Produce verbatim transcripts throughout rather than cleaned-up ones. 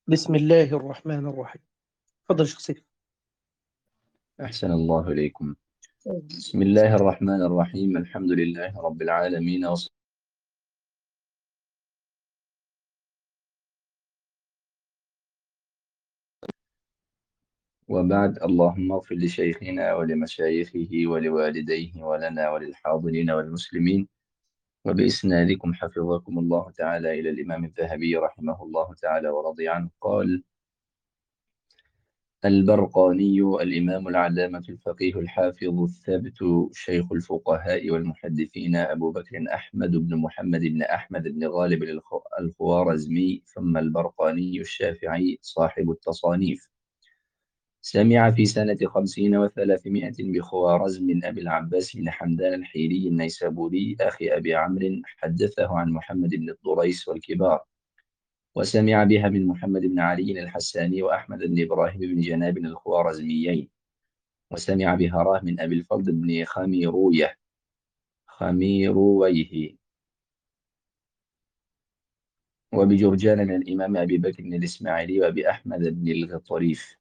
بسم الله الرحمن الرحيم. تفضل يا شيخ سيف. أحسن الله إليكم. بسم الله الرحمن الرحيم. الحمد لله رب العالمين وص- وبعد، اللهم اغفر لشيخنا ولمشايخه ولوالديه ولنا وللحاضرين والمسلمين. وبإسنادكم حفظكم الله تعالى إلى الإمام الذهبي رحمه الله تعالى ورضي عنه قال: البرقاني الإمام العلامة الفقيه الحافظ الثابت شيخ الفقهاء والمحدثين أبو بكر أحمد بن محمد بن أحمد بن غالب الخ- الخوارزمي، ثم البرقاني الشافعي صاحب التصانيف. سمع في سنة خمسين وثلاثمائة بخوارزم أبي العباس بن حمدان الحيري النيسابوري أخي أبي عمرو حدثه عن محمد بن الضريس والكبار. وسمع بها من محمد بن علي الحساني وأحمد بن إبراهيم بن جناب الخوارزميين. وسمع بهراه من أبي الفضل بن خميروية خميرويه. وبجرجان من الإمام أبي بكر بن الإسماعيلي وأبي أحمد بن الغطريف.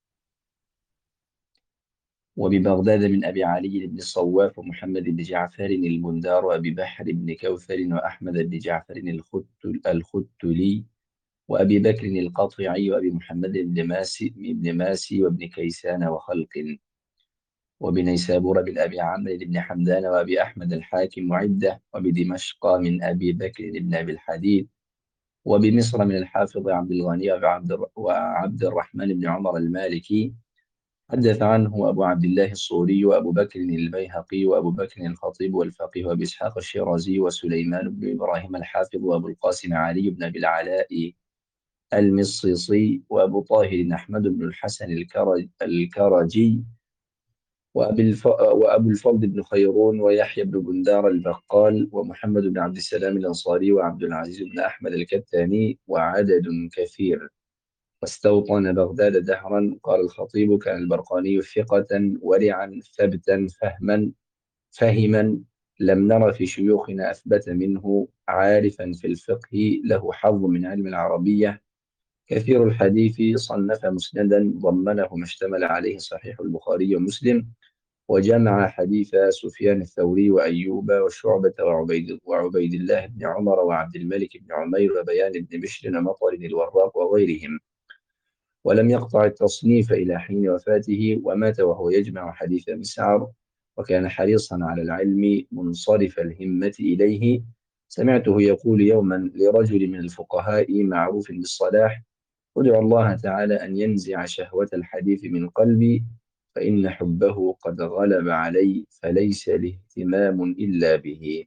وببغداد من أبي علي بن الصواف ومحمد بن جعفر البندار وأبي بحر بن كوثر وأحمد بن جعفر الختل الختلي وأبي بكر القطعي وأبي محمد بن ماسي بن ماسي وابن كيسان وخلق. وبنيسابور بن أبي عمرو بن حمدان وأبي أحمد الحاكم وعدة. وبدمشق من أبي بكر بن أبي الحديد. وبمصر من الحافظ عبد الغني وعبد الر- وعبد الرحمن بن عمر المالكي. حدث عنه أبو عبد الله الصوري وأبو بكر البيهقي وأبو بكر الخطيب والفقيه وأبي إسحاق الشيرازي وسليمان بن إبراهيم الحافظ وأبو القاسم علي بن أبي العلاء المصيصي وأبو طاهر أحمد بن الحسن الكرج الكرجي وأبي الف... وأبو الفضل بن خيرون ويحيى بن بندار البقال ومحمد بن عبد السلام الأنصاري وعبد العزيز بن أحمد الكتاني وعدد كثير. واستوطن بغداد دهرا. قال الخطيب: كان البرقاني ثقة ورعا ثبتا فهما فهما، لم نر في شيوخنا أثبت منه، عارفا في الفقه له حظ من علم العربية، كثير الحديث، صنف مسندا ضمنه ما اشتمل عليه صحيح البخاري ومسلم، وجمع حديث سفيان الثوري وأيوب وشعبة وعبيد, وعبيد الله بن عمر وعبد الملك بن عمير وبيان بن بشر ومطر الوراق وغيرهم. ولم يقطع التصنيف إلى حين وفاته، ومات وهو يجمع حديث مسعر، وكان حريصا على العلم منصرف الهمة إليه. سمعته يقول يوما لرجل من الفقهاء معروف بالصلاح: ادعو الله تعالى أن ينزع شهوة الحديث من قلبي، فإن حبه قد غلب علي، فليس لي اهتمام إلا به.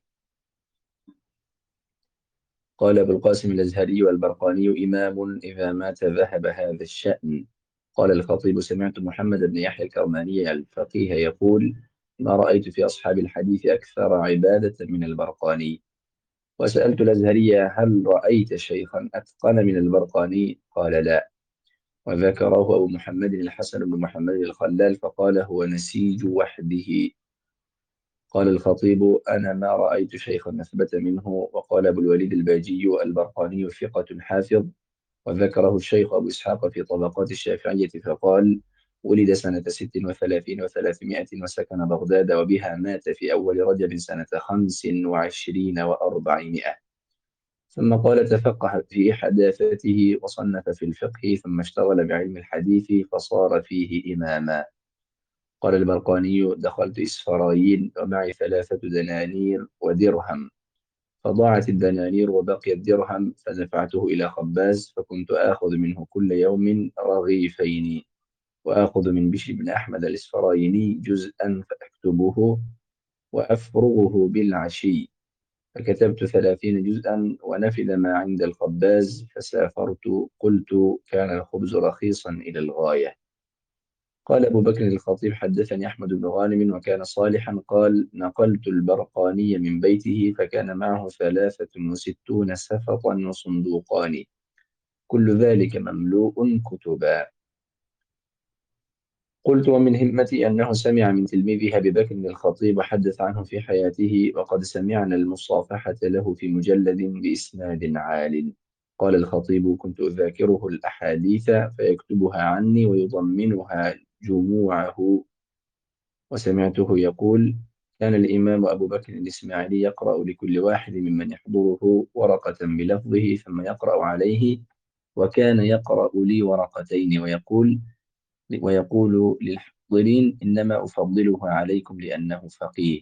قال أبو القاسم الأزهري: والبرقاني إمام إذا مات ذهب هذا الشأن. قال الخطيب: سمعت محمد بن يحيى الكرماني الفقيه يقول: ما رأيت في أصحاب الحديث أكثر عبادة من البرقاني. وسألت الأزهري: هل رأيت شيخا أتقن من البرقاني؟ قال: لا. وذكره أبو محمد الحسن بن محمد الخلال فقال: هو نسيج وحده. قال الخطيب: أنا ما رأيت شيخا أثبت منه. وقال أبو الوليد الباجي: البرقاني ثقة حافظ. وذكره الشيخ أبو إسحاق في طبقات الشافعية فقال: ولد سنة ست وثلاثين وثلاثمائة وسكن بغداد، وبها مات في أول رجب سنة خمس وعشرين وأربعمائة. ثم قال: تفقه في حداثته وصنف في الفقه، ثم اشتغل بعلم الحديث فصار فيه إماما. قال البرقاني: دخلت إسفراين ومعي ثلاثة دنانير ودرهم، فضاعت الدنانير وبقي الدرهم، فدفعته إلى خباز، فكنت آخذ منه كل يوم رغيفين، وآخذ من بشر بن أحمد الإسفرايني جزءا فأكتبه وأفرغه بالعشي. فكتبت ثلاثين جزءا ونفذ ما عند الخباز، فسافرت. قلت: كان الخبز رخيصا إلى الغاية. قال أبو بكر الخطيب: حدثني أحمد بن غانم وكان صالحا. قال: نقلت البرقاني من بيته، فكان معه ثلاثة وستون سفطا وصندوقان، كل ذلك مملوء كتبا. قلت: ومن همتي أنه سمع من تلميذه أبي بكر الخطيب وحدث عنه في حياته، وقد سمعنا المصافحة له في مجلد بإسناد عال. قال الخطيب: كنت أذاكره الأحاديث فيكتبها عني ويضمنها جموعه. وسمعته يقول: كان الإمام أبو بكر الإسماعيلي يقرأ لكل واحد ممن يحضره ورقة بلفظه ثم يقرأ عليه، وكان يقرأ لي ورقتين ويقول ويقول للحاضرين: إنما أفضله عليكم لأنه فقيه.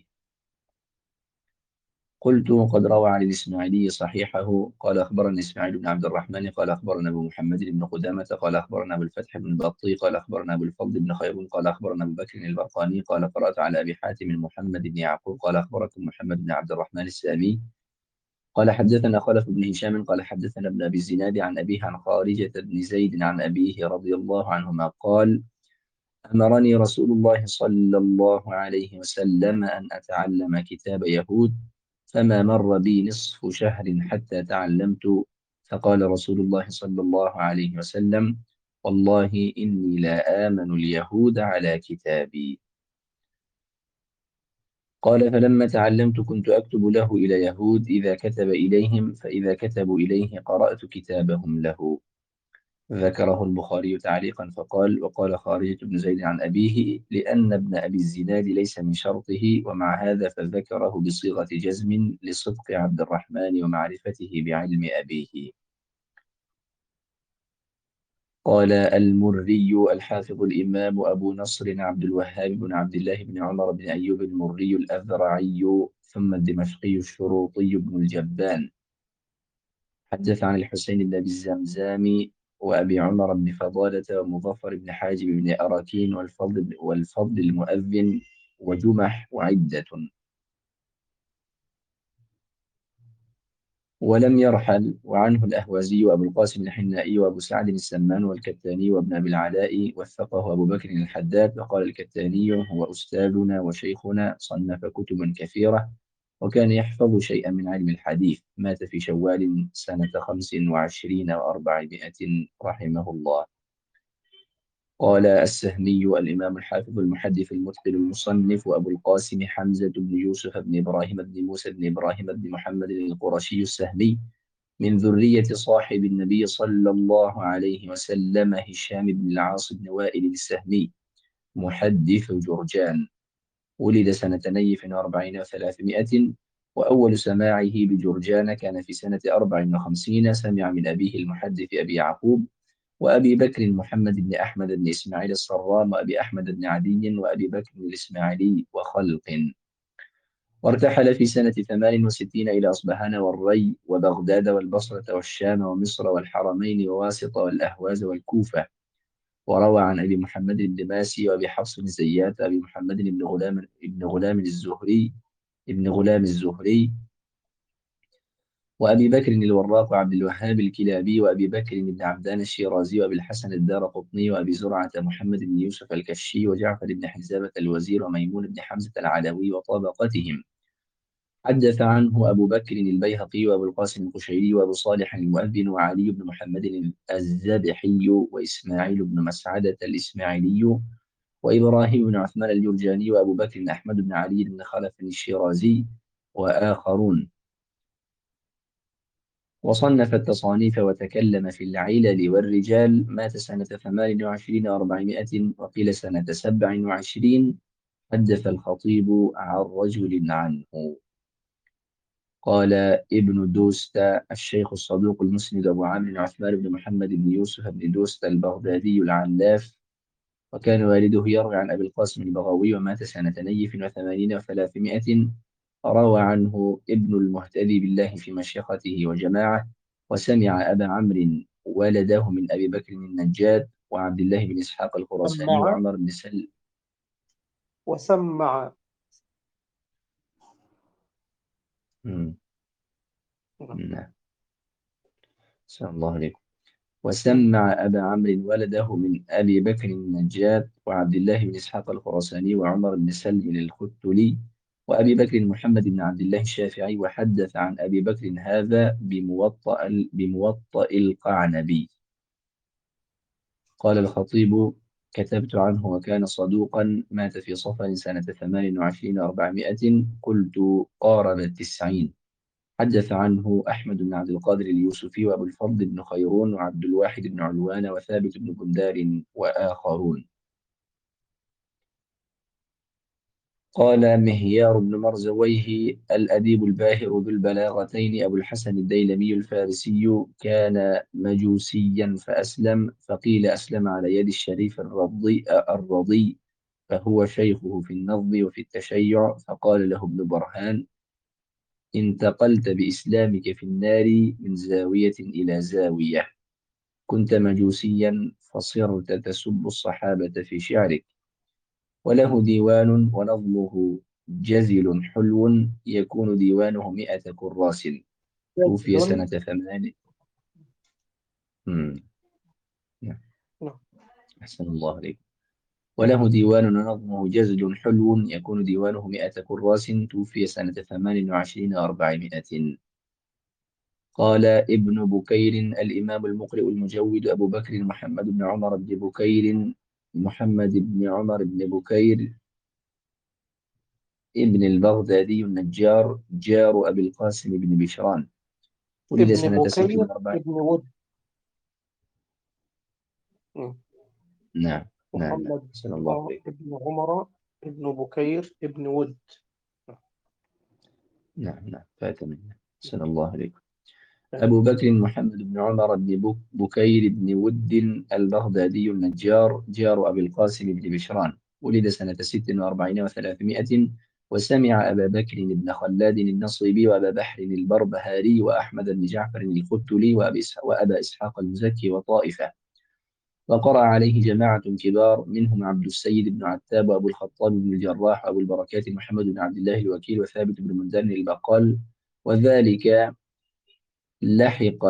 قلت: قد روى عن الإسماعيلي صحيحه. قال: أخبرنا إسماعيل بن عبد الرحمن قال أخبرنا أبو محمد بن قدامة قال أخبرنا أبو الفتح بن بطي قال أخبرنا أبو الفضل بن خيرون قال أخبرنا أبو بكر البرقاني قال قرأت على أبي حاتم محمد بن يعقوب قال أخبركم محمد بن عبد الرحمن السامي قال حدثنا خلف بن هشام قال حدثنا ابن أبي الزناد عن أبيه عن خارجة بن زيد عن أبيه رضي الله عنهما قال: أمرني رسول الله صلى الله عليه وسلم أن أتعلم كتاب يهود، فما مر بي نصف شهر حتى تعلمت. فقال رسول الله صلى الله عليه وسلم: والله إني لا آمن اليهود على كتابي. قال: فلما تعلمت كنت أكتب له إلى يهود إذا كتب إليهم، فإذا كتبوا إليه قرأت كتابهم له. ذكره البخاري تعليقا فقال: وقال خارجة بن زيد عن أبيه لأن ابن أبي الزناد ليس من شرطه، ومع هذا فذكره بصيغة جزم لصدق عبد الرحمن ومعرفته بعلم أبيه. قال المري الحافظ الإمام أبو نصر عبد الوهاب بن عبد الله بن عمر بن أيوب المري الأذرعي ثم الدمشقي الشروطي بن الجبان، حدث عن الحسين بن أبي الزمزام وأبي عمر بن فضالة ومظفر بن حاجب بن أراكين والفضل, والفضل المؤذن وجمح وعدة. ولم يرحل. وعنه الأهوازي وأبو القاسم الحنائي وأبو سعد السمان والكتاني وابن أبي العلاء وثقه أبو بكر الحداد. وقال الكتاني: هو أستاذنا وشيخنا، صنف كتبا كثيرة وكان يحفظ شيئا من علم الحديث. مات في شوال سنة خمس وعشرين وأربعمائة رحمه الله. قال السهمي الإمام الحافظ المحدث المتقن المصنف وأبو القاسم حمزة بن يوسف بن إبراهيم بن موسى بن إبراهيم بن محمد القرشي السهمي من ذرية صاحب النبي صلى الله عليه وسلم هشام بن العاص بن وائل السهمي محدث جرجان، ولد سنة نيف وأربعين وثلاثمائة، وأول سماعه بجرجان كان في سنة أربع وخمسين. سمع من أبيه المحدث أبي يعقوب وأبي بكر محمد بن أحمد بن إسماعيل الصرام وأبي أحمد بن عدي وأبي بكر الإسماعيلي وخلق. وارتحل في سنة ثمان وستين إلى أصبهان والري وبغداد والبصرة والشام ومصر والحرمين وواسط والأهواز والكوفة. وروى عن أبي محمد الدماسي وأبي حفص الزيات أبي محمد بن غلام بن غلام الزهري ابن غلام الزهري وأبي بكر الوراق وعبد الوهاب الكلابي وأبي بكر بن عبدان الشيرازي وأبي الحسن الدارقطني وأبي زرعة محمد بن يوسف الكشي وجعفر بن حزابة الوزير وميمون بن حمزة العلوي وطبقتهم. حدث عنه أبو بكر البيهقي وأبو القاسم القشيري وأبو صالح المؤذن وعلي بن محمد الذبحي وإسماعيل بن مسعدة الإسماعيلي وإبراهيم بن عثمان الجرجاني وأبو بكر بن أحمد بن علي بن خلف الشيرازي وآخرون. وصنف التصانيف وتكلم في العلل والرجال. مات سنة ثمان وعشرين وأربعمائة وقيل سنة سبع وعشرين. حدث الخطيب عن رجل عنه. قال ابن دوست الشيخ الصدوق المسند أبو عامر عثمان بن محمد بن يوسف بن دوست البغدادي العلاف، وكان والده يروي عن أبي القاسم البغوي، ومات سنة نيف وثمانين وثلاثمائة. روى عنه ابن المهتدي بالله في مشيخته وجماعة، وسمع أبا عمرو ولده من أبي بكر النجاد وعبد الله بن إسحاق الخراساني سمع وعمر بن سل. وسمع. مم. نعم. صلى الله عليكم. مم. وسمع أبا عمرو ولده من أبي بكر النجاد وعبد الله بن إسحاق الخراساني وعمر بن سلم الختلي وأبي بكر محمد بن عبد الله الشافعي، وحدث عن أبي بكر هذا بموطأ بموطأ القعنبي. قال الخطيب: كتبت عنه وكان صدوقا، مات في صفر سنة ثمان وعشرين وأربعمائة. قلت: قارب التسعين. حدث عنه أحمد بن عبد القادر اليوسفي وأبو الفضل بن خيرون وعبد الواحد بن علوان وثابت بن بندار وآخرون. قال مهيار بن مرزويه الأديب الباهر ذو البلاغتين أبو الحسن الديلمي الفارسي كان مجوسيا فأسلم، فقيل أسلم على يد الشريف الرضي الرضي فهو شيخه في النض وفي التشيع، فقال له ابن برهان انتقلت بإسلامك في النار من زاوية إلى زاوية، كنت مجوسيا فصرت تسب الصحابة في شعرك. وله ديوان ونظمه جزل حلو يكون ديوانه مئة كراس، توفي جزل. سنة ثمان. مم. نعم. نعم. أحسن الله عليك. وله ديوان ونظمه جزل حلو يكون ديوانه مئة كراس، توفي سنة ثمان وعشرين وأربعمائة. قال ابن بكير الإمام المقرئ المجود أبو بكر محمد بن عمر بن بكير محمد بن عمر بن بكير ابن البغدادي النجار جار أبي القاسم بن بشران، ولد ابن سنة ست بكير وأربعين. ابن ود. مم. نعم نعم نعم، محمد أحسن الله آه عليك. ابن عمر ابن بكير ابن ود. نعم نعم، فات منا، أحسن الله عليك. نعم. أبو بكر محمد بن عمر بن بك- بكير بن ود البغدادي النجار جار أبي القاسم بن بشران، ولد سنة ست وأربعين وثلاثمائة، وسمع أبا بكر بن خلاد النصيبي وأبا بحر البربهاري وأحمد بن جعفر الختلي وأبي إسحاق وأبا إسحاق المزكي وطائفة، وقرأ عليه جماعة كبار منهم عبد السيد بن عتاب وأبو الخطاب بن الجراح وأبو البركات محمد بن عبد الله الوكيل وثابت بن مندان البقال. وذلك لحق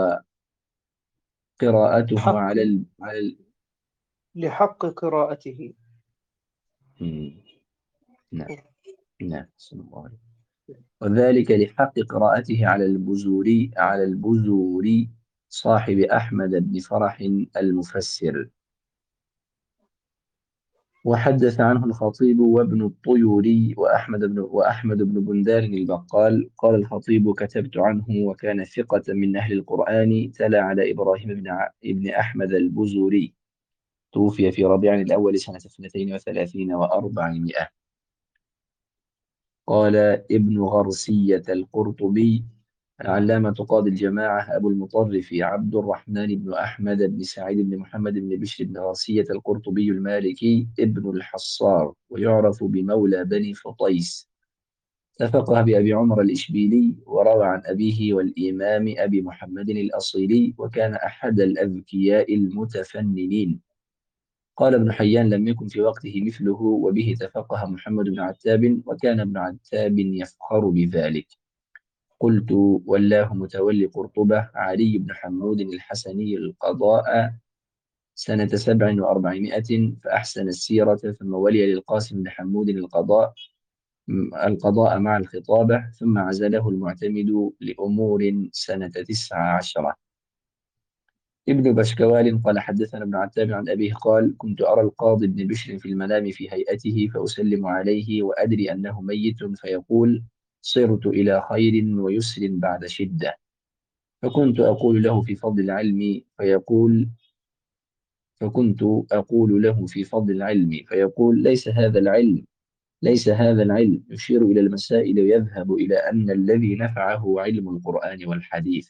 قراءته حق على ال... على ال... لحق قراءته. مم. نعم نعم، بسم الله عليه. وذلك لحق قراءته على البزوري على البزوري صاحب أحمد بن فرح المفسر. وحدث عنه الخطيب وابن الطيوري وأحمد بن وأحمد بن بندار البقال. قال الخطيب كتبت عنه وكان ثقة من أهل القرآن، تلا على إبراهيم بن ع... ابن أحمد البزوري، توفي في ربيع الأول سنة اثنتين وثلاثين وأربعمائة. قال ابن غرسية القرطبي العلامة قاضي الجماعة أبو المطرف عبد الرحمن بن أحمد بن سعيد بن محمد بن بشر بن غرسية القرطبي المالكي ابن الحصار، ويعرف بمولى بني فطيس، تفقه بأبي عمر الإشبيلي وروى عن أبيه والإمام أبي محمد الأصيلي، وكان أحد الأذكياء المتفننين. قال ابن حيان لم يكن في وقته مثله، وبه تفقه محمد بن عتاب، وكان ابن عتاب يفخر بذلك. قلت والله متولي قرطبة علي بن حمود الحسني القضاء سنة سبع وأربعمائة، فأحسن السيرة، ثم ولي للقاسم بن حمود القضاء القضاء مع الخطابة، ثم عزله المعتمد لأمور سنة تسع عشرة. ابن بشكوال قال حدثنا ابن عتاب عن أبيه قال كنت أرى القاضي بن بشر في المنام في هيئته، فأسلم عليه وأدري أنه ميت، فيقول صرت إلى خير ويسر بعد شدة، فكنت أقول له في فضل العلم فيقول فكنت أقول له في فضل العلم فيقول ليس هذا العلم ليس هذا العلم، يشير إلى المسائل ويذهب إلى أن الذي نفعه علم القرآن والحديث.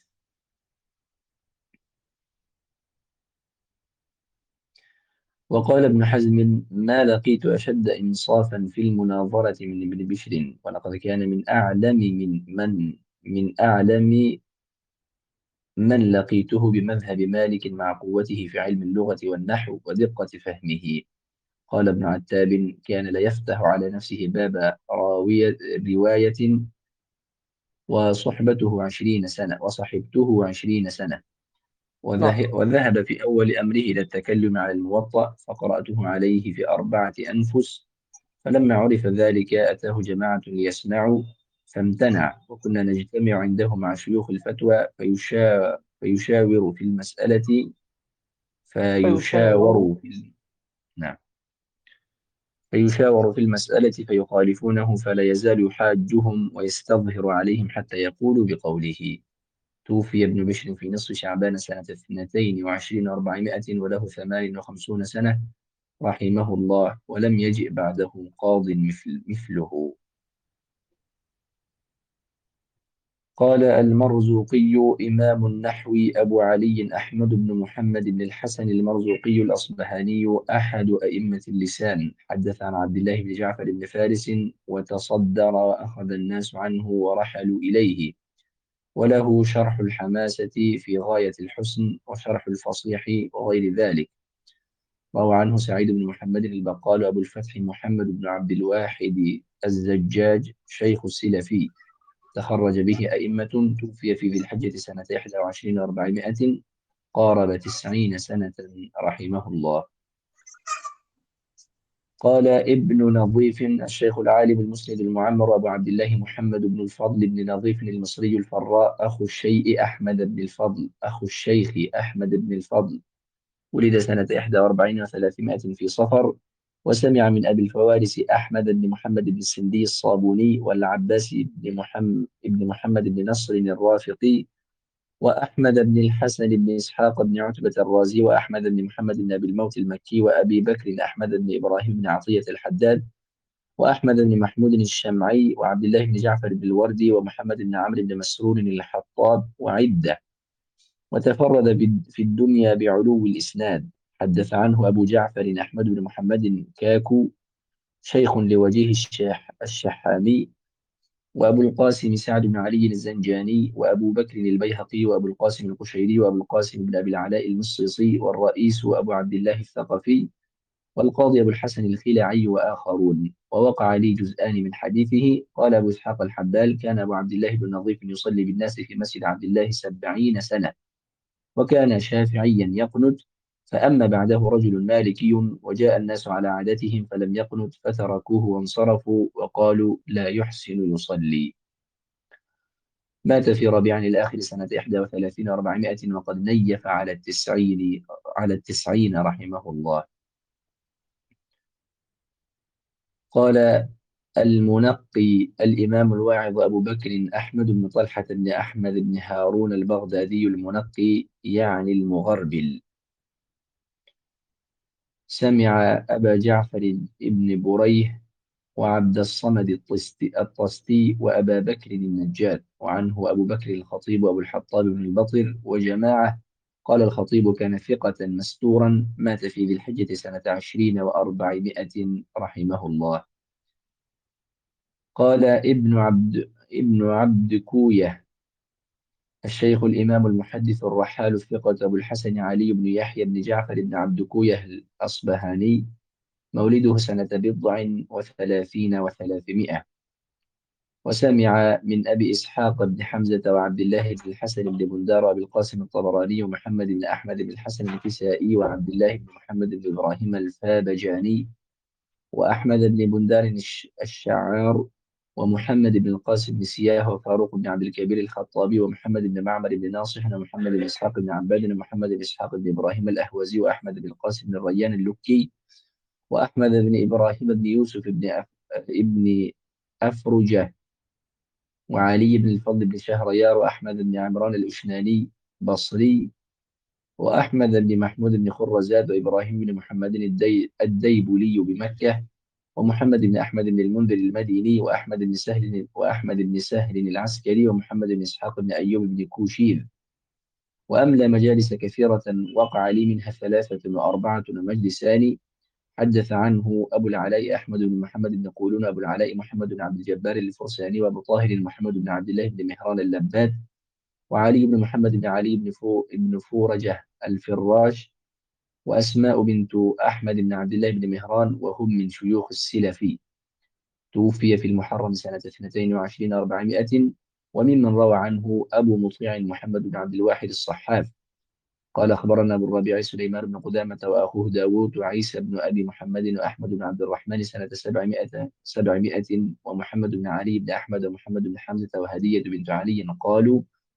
وقال ابن حزم ما لقيت أشد إنصافا في المناظرة من ابن بشر، ولقد كان من أعلم من من من أعلم من لقيته بمذهب مالك مع قوته في علم اللغة والنحو ودقة فهمه. قال ابن عتاب كان لا يفتح على نفسه باب راوية رواية وصحبته عشرين سنة وصحبته عشرين سنة، نعم. وذه- وذهب في أول أمره إلى التكلم على الموطأ، فقرأته عليه في أربعة أنفس، فلما عرف ذلك أتاه جماعة ليسمعوا فامتنع، وكنا نجتمع عنده مع شيوخ الفتوى فيشا فيشاور في المسألة فيشاور. فيشاور في ال- نعم فيشاور في المسألة فيخالفونه فلا يزال يحاجهم ويستظهر عليهم حتى يقولوا بقوله. توفي ابن بشر في نصف شعبان سنة اثنتين وعشرين وأربعمائة وله ثمان وخمسون سنة رحمه الله، ولم يجئ بعده قاض مثل مثله. قال المرزوقي إمام النحو أبو علي أحمد بن محمد بن الحسن المرزوقي الأصبهاني أحد أئمة اللسان، حدث عن عبد الله بن جعفر بن فارس وتصدر وأخذ الناس عنه ورحلوا إليه، وله شرح الحماسة في غاية الحسن وشرح الفصيح وغير ذلك. روى عنه سعيد بن محمد البقال أبو الفتح محمد بن عبد الواحد الزجاج شيخ السلفي، تخرج به أئمة. توفي في ذي الحجة سنة إحدى وعشرين وأربعمائة، قارب تسعين سنة رحمه الله. قال ابن نظيف الشيخ العالم المسند المعمر أبو عبد الله محمد بن الفضل بن نظيف المصري الفراء أخو الشيء أحمد بن الفضل أخو الشيخ أحمد بن الفضل، ولد سنة إحدى وأربعين وثلاثمائة في صفر، وسمع من أبي الفوارس أحمد بن محمد بن السندي الصابوني والعباس بن محمد بن محمد بن نصر الرافقي وأحمد بن الحسن بن إسحاق بن عتبة الرازي وأحمد بن محمد بن أبي الموت المكي وأبي بكر أحمد بن إبراهيم بن عطية الحداد وأحمد بن محمود الشمعي وعبد الله بن جعفر بن الوردي ومحمد بن عمرو بن مسرور الحطاب وعدة. وتفرد بد- في الدنيا بعلو الإسناد. حدث عنه أبو جعفر أحمد بن محمد كاكو شيخ لوجيه الشح الشحامي، وأبو القاسم سعد بن علي الزنجاني، وأبو بكر البيهقي، وأبو القاسم القشيري، وأبو القاسم بن أبي العلاء المصيصي، والرئيس أبو عبد الله الثقفي، والقاضي أبو الحسن الخلعي وآخرون. ووقع لي جزءان من حديثه. قال أبو إسحاق الحبال كان أبو عبد الله بن نظيف يصلي بالناس في مسجد عبد الله سبعين سنة، وكان شافعيا يقنت، فأما بعده رجل مالكي وجاء الناس على عادتهم فلم يقنت فتركوه وانصرفوا وقالوا لا يحسن يصلي. مات في ربيع الآخر سنة إحدى وثلاثين وأربعمائة وقد نيف على التسعين على التسعين رحمه الله. قال المنقي الإمام الواعظ أبو بكر أحمد بن طلحة بن أحمد بن هارون البغدادي المنقي يعني المغربل، سمع أبا جعفر بن بريه وعبد الصمد الطستي, الطستي وأبا بكر النجار، وعنه أبو بكر الخطيب وأبو الحطاب بن البطر وجماعة. قال الخطيب كان ثقة مستورا، مات في ذي الحجة سنة عشرين وأربعمائة رحمه الله. قال ابن عبد ابن عبد كوية الشيخ الإمام المحدث الرحال الثقة أبو الحسن علي بن يحيى بن جعفر بن عبد كوية الأصبهاني، مولده سنة بضع وثلاثين وثلاثمائة. وسمع من أبي إسحاق بن حمزة وعبد الله بن الحسن بن بندار وأبي القاسم الطبراني ومحمد بن أحمد بن الحسن الكسائي وعبد الله بن محمد بن إبراهيم الفابجاني وأحمد بن بندار الش- الشعار ومحمد بن القاسم بن سياه وفاروق بن عبد الكبير الخطابي ومحمد بن معمر بن ناصح ومحمد بن إسحاق بن عباد ومحمد بن إسحاق بن إبراهيم الأهوزي وأحمد بن القاسم بن الريان اللكي وأحمد بن إبراهيم بن يوسف بن أف... ابن أفرجة وعلي بن الفضل بن شهريار وأحمد بن عمران الأشناني بصري وأحمد بن محمود بن خرزاد وإبراهيم بن محمد الدي... الديبولي بمكة ومحمد بن أحمد بن المنذر المديني وأحمد بن سهل وأحمد بن سهل العسكري ومحمد بن إسحاق بن أيوب بن كوشير. وأملى مجالس كثيرة وقع لي منها ثلاثة وأربعة مجلسان. حدث عنه أبو العلاء أحمد بن محمد بن قولون أبو العلاء محمد بن عبد الجبار الفرساني وأبو طاهر محمد بن عبد الله بن مهران اللباد وعلي بن محمد بن علي بن فو بن فورجة الفراش وأسماء بنت أحمد بن عبد الله بن مهران، وهم من شيوخ السلفي. توفي في المحرم سنة اثنتين وعشرين وأربعمائة. وممن روى عنه أبو مطيع محمد بن عبد الواحد الصحاف قال أخبرنا أبو الربيع سليمان بن قدامة وأخوه داوود وعيسى بن أبي محمد وأحمد بن عبد الرحمن سنة سبعمائة سبعمائة ومحمد بن علي بن أحمد ومحمد بن حمزة وهدية بنت علي قالوا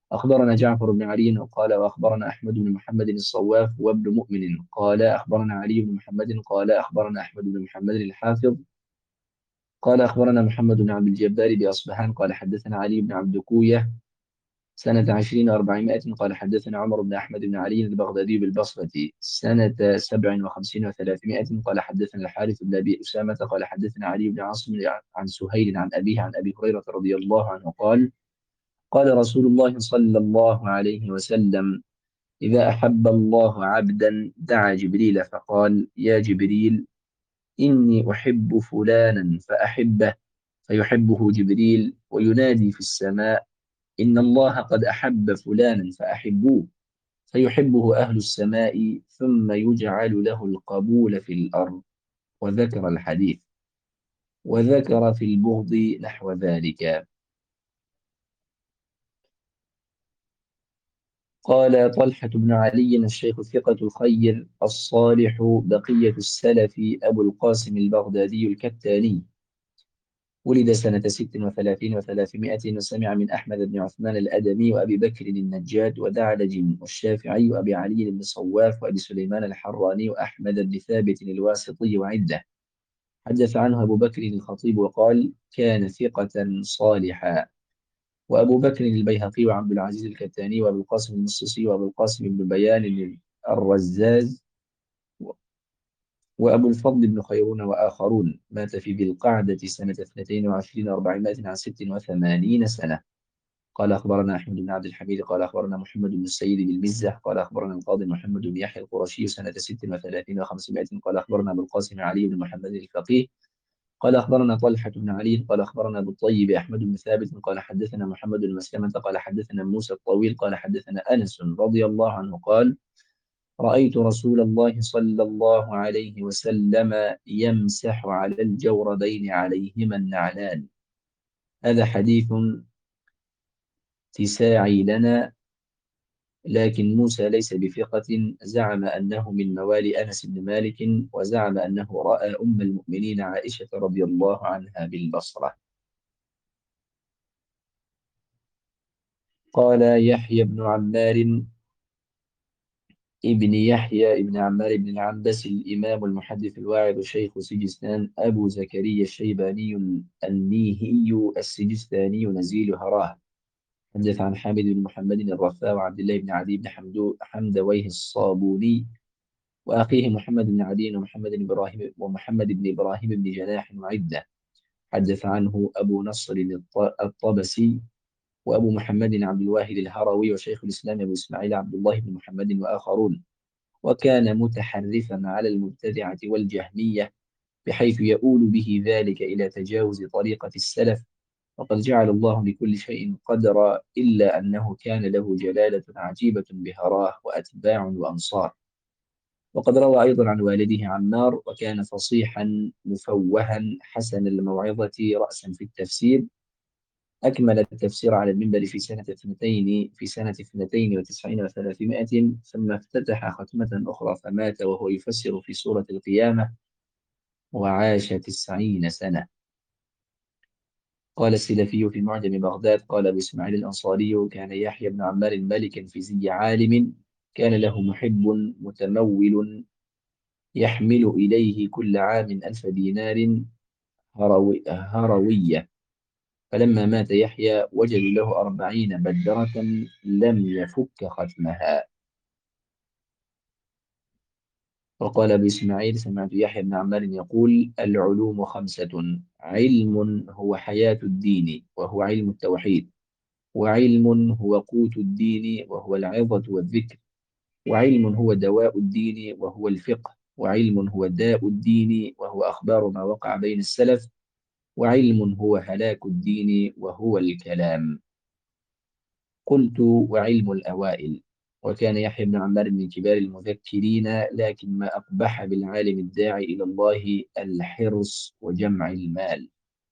أخبرنا جعفر بن علي قال وأخبرنا أحمد بن محمد الصواف وابن مؤمن قال أخبرنا علي بن محمد قال أخبرنا أحمد بن محمد الحافظ قال أخبرنا محمد بن عبد الجبار بأصبهان قال حدثنا علي بن عبد كوية سنة عشرين وأربعمائة قال حدثنا عمر بن أحمد بن علي البغدادي بالبصرة سنة سبع وخمسين وثلاثمائة قال حدثنا الحارث بن أبي أسامة قال حدثنا علي بن عاصم عن سهيل عن أبيه عن أبي هريرة رضي الله عنه قال قال رسول الله صلى الله عليه وسلم إذا أحب الله عبدا دعا جبريل فقال يا جبريل إني أحب فلانا فأحبه فيحبه جبريل وينادي في السماء إن الله قد أحب فلانا فأحبوه فيحبه أهل السماء ثم يجعل له القبول في الأرض وذكر الحديث وذكر في البغض نحو ذلك. قال طلحة بن علي الشيخ الثقة الخير الصالح بقية السلف أبو القاسم البغدادي الكتاني ولد سنة ست وثلاثين وثلاثمائة وسمع من أحمد بن عثمان الأدمي وأبي بكر النجاد ودعلج والشافعي وأبي علي بن صواف وأبي سليمان الحراني وأحمد بن ثابت الواسطي وعدة. حدث عنه أبو بكر الخطيب وقال كان ثقة صالحا. وأبو بكر البيهقي وعبد العزيز الكتاني وأبو القاسم المصري وأبو القاسم بن بيان الرزاز وأبو الفضل بن خيرون وآخرون. مات في ذي القعدة سنة اثنتين وعشرين وأربعمائة عن ست وثمانين سنة. قال أخبرنا أحمد بن عبد الحميد قال أخبرنا محمد بن السيد بالمزة قال أخبرنا القاضي محمد بن يحيى القرشي سنة ست وثلاثين وخمسمائة قال أخبرنا أبو القاسم علي بن محمد الفقيه قال أخبرنا طلحة بن علي قال أخبرنا أبو الطيب أحمد بن ثابت قال حدثنا محمد بن مسلمة قال حدثنا موسى الطويل قال حدثنا أنس رضي الله عنه قال رأيت رسول الله صلى الله عليه وسلم يمسح على الجوربين عليهما النعلان. هذا حديث تساعي لنا لكن موسى ليس بثقة. زعم أنه من موالي أنس بن مالك وزعم أنه رأى أم المؤمنين عائشة رضي الله عنها بالبصرة. قال يحيى بن عمار ابن يحيى ابن عمار بن العنبس الإمام المحدث الواعظ شيخ سجستان أبو زكريا الشيباني النيهي السجستاني نزيل هراه. حدث عن حامد بن محمد الرفاع وعبد الله بن عدي بن حمدو حمدويه الصابوني وأخيه محمد بن عدي ومحمد بن إبراهيم ومحمد بن إبراهيم بن جناح وعدة. حدث عنه أبو نصر الط- الطبسي وأبو محمد عبد الواحد الهروي وشيخ الإسلام أبو إسماعيل عبد الله بن محمد وآخرون. وكان متحرفا على المبتدعة والجهمية بحيث يؤول به ذلك إلى تجاوز طريقة السلف. وقد جعل الله لكل شيء قدرا إلا أنه كان له جلالة عجيبة بهراه وأتباع وأنصار. وقد روى أيضا عن والده عمار وكان فصيحا مفوها حسن الموعظة رأسا في التفسير. أكمل التفسير على المنبر في سنة اثنتين في سنة اثنتين وتسعين وثلاثمائة ثم افتتح ختمة أخرى فمات وهو يفسر في سورة القيامة وعاش تسعين سنة. قال السلفي في معجم بغداد قال أبو إسماعيل الأنصاري كان يحيى بن عمار ملكا في زي عالم كان له محب متمول يحمل إليه كل عام ألف دينار هروي هروية. فلما مات يحيى وجدوا له أربعين بدرة لم يفك ختمها. وقال أبو إسماعيل سمعت يحيى بن عمار يقول العلوم خمسة: علم هو حياة الدين وهو علم التوحيد، وعلم هو قوت الدين وهو العظة والذكر، وعلم هو دواء الدين وهو الفقه، وعلم هو داء الدين وهو أخبار ما وقع بين السلف، وعلم هو هلاك الدين وهو الكلام. قلت وعلم الأوائل. وكان يحيى بن عمار من كبار المذكرين لكن ما أقبح بالعالم الداعي إلى الله الحرص وجمع المال.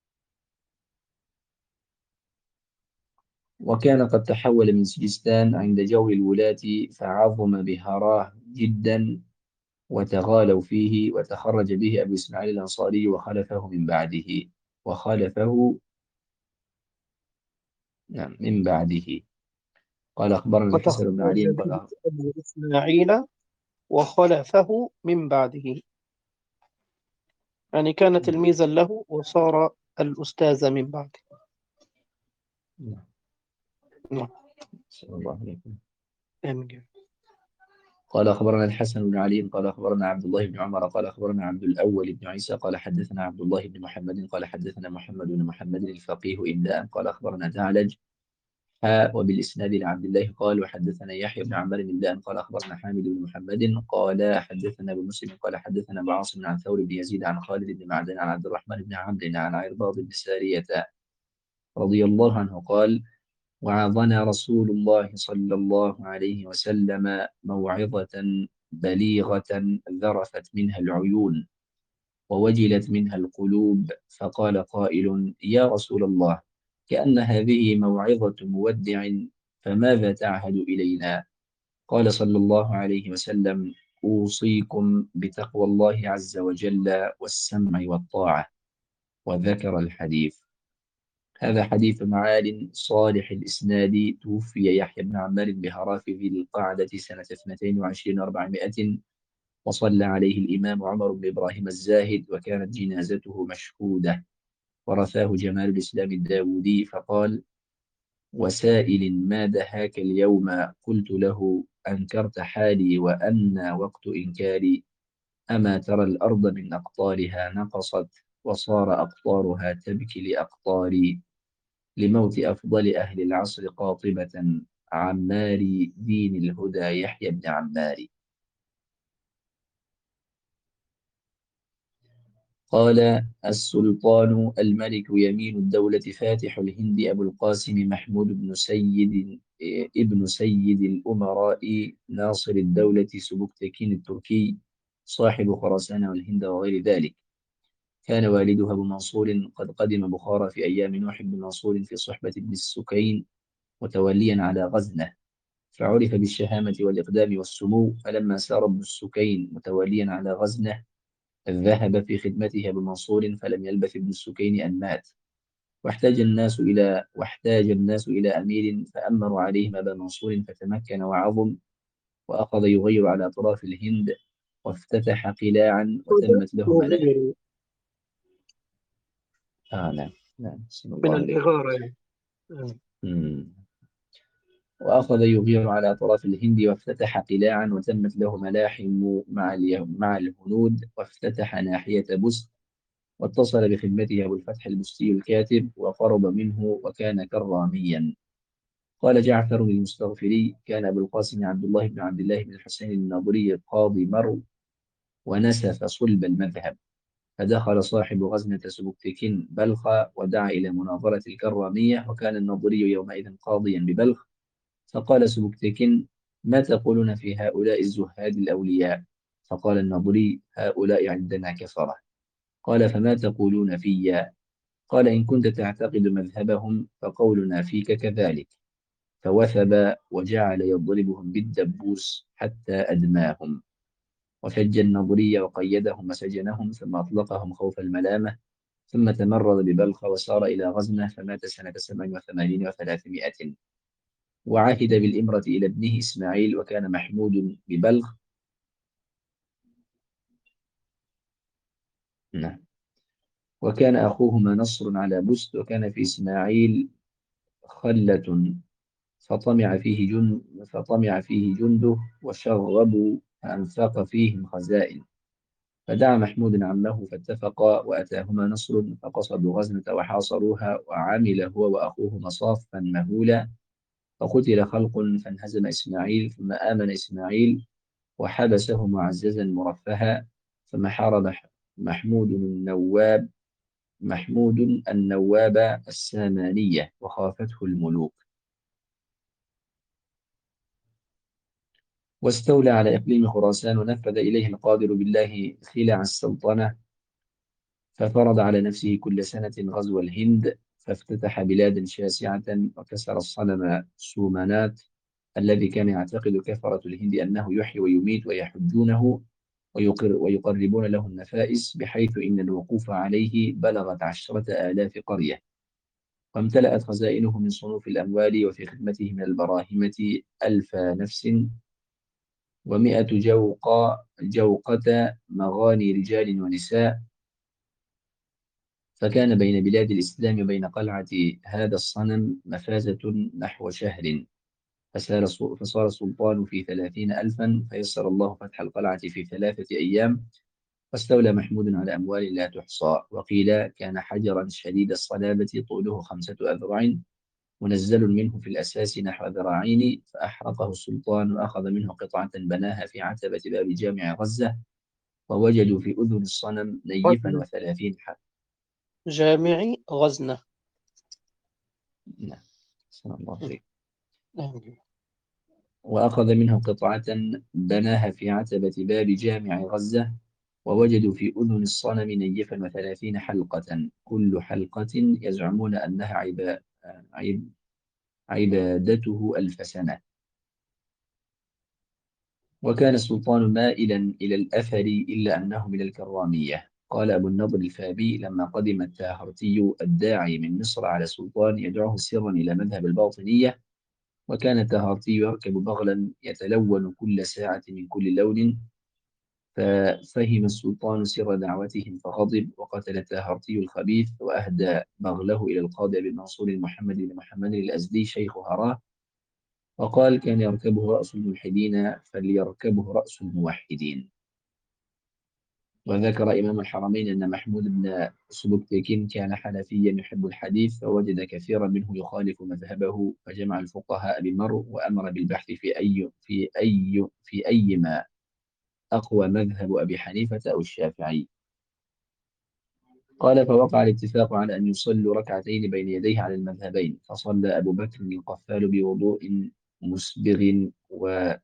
وكان قد تحول من سجستان عند جور الولاة فعظم بهراه جدا وتغالوا فيه وتخرج به أبو إسماعيل الأنصاري وخلفه من بعده وخلفه نعم من بعده. قال أخبرنا الحسن بن وتخرج علي به قال أبو إسماعيل وخلفه من بعده، يعني كان تلميذا له وصار الأستاذ من بعده. نعم. نعم. صلى الله عليكم. آمين. قال أخبرنا الحسن بن علي قال أخبرنا عبد الله بن عمر قال أخبرنا عبد الأول بن عيسى قال حدثنا عبد الله بن محمد قال حدثنا محمد بن محمد الفقيه إملاء قال أخبرنا دعلج حاء وبالإسناد لعبد الله قال وحدثنا يحيى بن عمرو إملاء قال أخبرنا حامد بن محمد قال حدثنا أبو مسلم قال حدثنا أبو عاصم عن ثور بن يزيد عن خالد بن معدان عن عبد الرحمن بن عمرو عن عرباض بن سارية رضي الله عنه قال وعظنا رسول الله صلى الله عليه وسلم موعظة بليغة ذرفت منها العيون ووجلت منها القلوب فقال قائل يا رسول الله كأن هذه موعظة مودع فماذا تعهد إلينا؟ قال صلى الله عليه وسلم أوصيكم بتقوى الله عز وجل والسمع والطاعة وذكر الحديث. هذا حديث معال صالح الإسناد توفي يحيى بن عمار بهرافذ القعدة سنة اثنتين وعشرين وأربعمائة وصلى عليه الإمام عمر بن إبراهيم الزاهد وكانت جنازته مشهودة ورثاه جمال الإسلام الداودي فقال وسائل ما دهاك اليوم قلت له أنكرت حالي وأن وقت إنكاري أما ترى الأرض من أقطارها نقصت وصار أقطارها تبكي لأقطاري لموت أفضل أهل العصر قاطبة عمار دين الهدى يحيى بن عمار. قال السلطان الملك يمين الدولة فاتح الهند أبو القاسم محمود بن سيد ابن سيد الأمراء ناصر الدولة سبكتكين التركي صاحب خراسان والهند وغير ذلك. كان والده أبو منصور قد قدم بخارى في أيام نوح بن منصور في صحبة ابن السكين متوليا على غزنة فعرف بالشهامة والإقدام والسمو فلما سار ابن السكين متوليا على غزنة ذهب في خدمته أبو منصور فلم يلبث ابن السكين أن مات واحتاج الناس إلى واحتاج الناس إلى أمير فأمروا عليهم أبا منصور فتمكن وعظم وأخذ يغير على أطراف الهند وافتتح قلاعا وتمت له ملاحم. يغير آه نعم نعم بسم من الله عليكم. الإغارة يعني. آمين. مم. وأخذ يغير على أطراف الهند وافتتح قلاعا وتمت له ملاحم مع اليه- مع الهنود وافتتح ناحية بست واتصل بخدمته أبو الفتح البستي الكاتب وقرب منه وكان كراميا. قال جعفر المستغفري كان أبو القاسم عبد الله بن عبد الله بن الحسين الناظري قاضي مرو ونسف صلب المذهب فدخل صاحب غزنة سبكتكين بلخ ودعا إلى مناظرة الكرامية وكان الناظري يومئذ قاضيا ببلخ فقال سبكتكين ما تقولون في هؤلاء الزهاد الأولياء؟ فقال الناظري هؤلاء عندنا كفرة. قال فما تقولون في؟ قال إن كنت تعتقد مذهبهم فقولنا فيك كذلك. فوثب وجعل يضربهم بالدبوس حتى أدماهم وفج النضري وقيدهم وسجنهم ثم أطلقهم خوف الملامة ثم تمرد ببلخ وسار إلى غزنة فمات سنة سبع وثمانين وثلاثمائة وعهد بالإمرة إلى ابنه إسماعيل وكان محمود ببلخ. نعم. وكان أخوهما نصر على بست وكان في إسماعيل خلة فطمع فيه جند فطمع فيه جنده وشغبوا فأنفق فيهم خزائن فدعا محمود عمه فاتفقا وأتاهما نصر فقصدوا غزنة وحاصروها وعمل هو وأخوه مصافا مهولا فقتل خلق فانهزم إسماعيل ثم آمن إسماعيل وحبسه معززا مرفها ثم حارب محمود النواب محمود النواب السامانية وخافته الملوك واستولى على إقليم خراسان ونفذ إليه القادر بالله خلع السلطنة ففرض على نفسه كل سنة غزو الهند فافتتح بلادا شاسعة وكسر الصنم سومنات الذي كان يعتقد كفرة الهند أنه يحيي ويميت ويحجونه ويقر ويقربون له النفائس بحيث إن الوقوف عليه بلغت عشرة آلاف قرية وامتلأت خزائنه من صنوف الأموال، وفي خدمته من البراهمة ألف نفس، ومائة جوقة جوقة مغاني رجال ونساء. فكان بين بلاد الإسلام وبين قلعة هذا الصنم مفازة نحو شهر. فسار فصار السلطان في ثلاثين ألفا، فيسر الله فتح القلعة في ثلاثة أيام. واستولى محمود على أموال لا تحصى. وقيل كان حجرا شديد الصلابة طوله خمسة أذرع، منزل منه في الأساس نحو ذراعين، فأحرقه السلطان وأخذ منه قطعة بناها في عتبة باب جامع غزة. ووجدوا في أذن الصنم نيفا غزنة. وثلاثين حب. جامعي غزنة. نعم. أحسن الله عليك. آمين. وأخذ منه قطعة بناها في عتبة باب جامع غزة. ووجدوا في أذن الصنم نيفا وثلاثين حلقة، كل حلقة يزعمون أنها عبا... عب... عبادته ألف سنة. وكان السلطان مائلا إلى الأثر إلا أنه من الكرامية. قال أبو النضر الفابي لما قدم التاهرتي الداعي من مصر على السلطان يدعوه سرا إلى مذهب الباطنية، وكان التاهرتي يركب بغلا يتلون كل ساعة من كل لون. ففهم السلطان سر دعوتهم فغضب، وقتل التاهرتي الخبيث، وأهدى بغله إلى القاضي أبي المنصور محمد بن محمد الأزدي شيخ هراه، وقال كان يركبه رأس الملحدين فليركبه رأس الموحدين. وذكر إمام الحرمين أن محمود بن سبكتكين كان حنفيا يحب الحديث، فوجد كثيرا منه يخالف مذهبه، فجمع الفقهاء بمرء وأمر بالبحث في أي في أي في أيما أقوى مذهب أبي حنيفة أو الشافعي. قال فوقع الاتفاق على أن يصلوا ركعتين بين يديه على المذهبين. فصلى أبو بكر القفال بوضوء مسبغ وسترة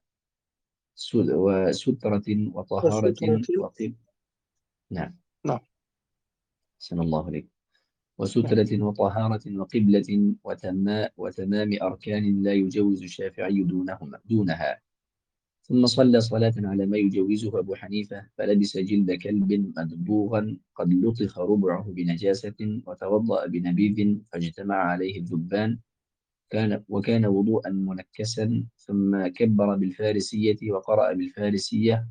وطهارة وسترة. وقب. نعم. نعم. أحسن الله عليك. نعم. وسترة وطهارة وقبلة وتما وتمام أركان لا يجوز الشافعي دونهما دونها. ثم صلى صلاة على ما يجوزه أبو حنيفة، فلبس جلد كلب مدبوغا قد لطخ ربعه بنجاسة، وتوضأ بنبيذ فاجتمع عليه الذبان، كان وكان وضوءا منكسا. ثم كبر بالفارسية وقرأ بالفارسية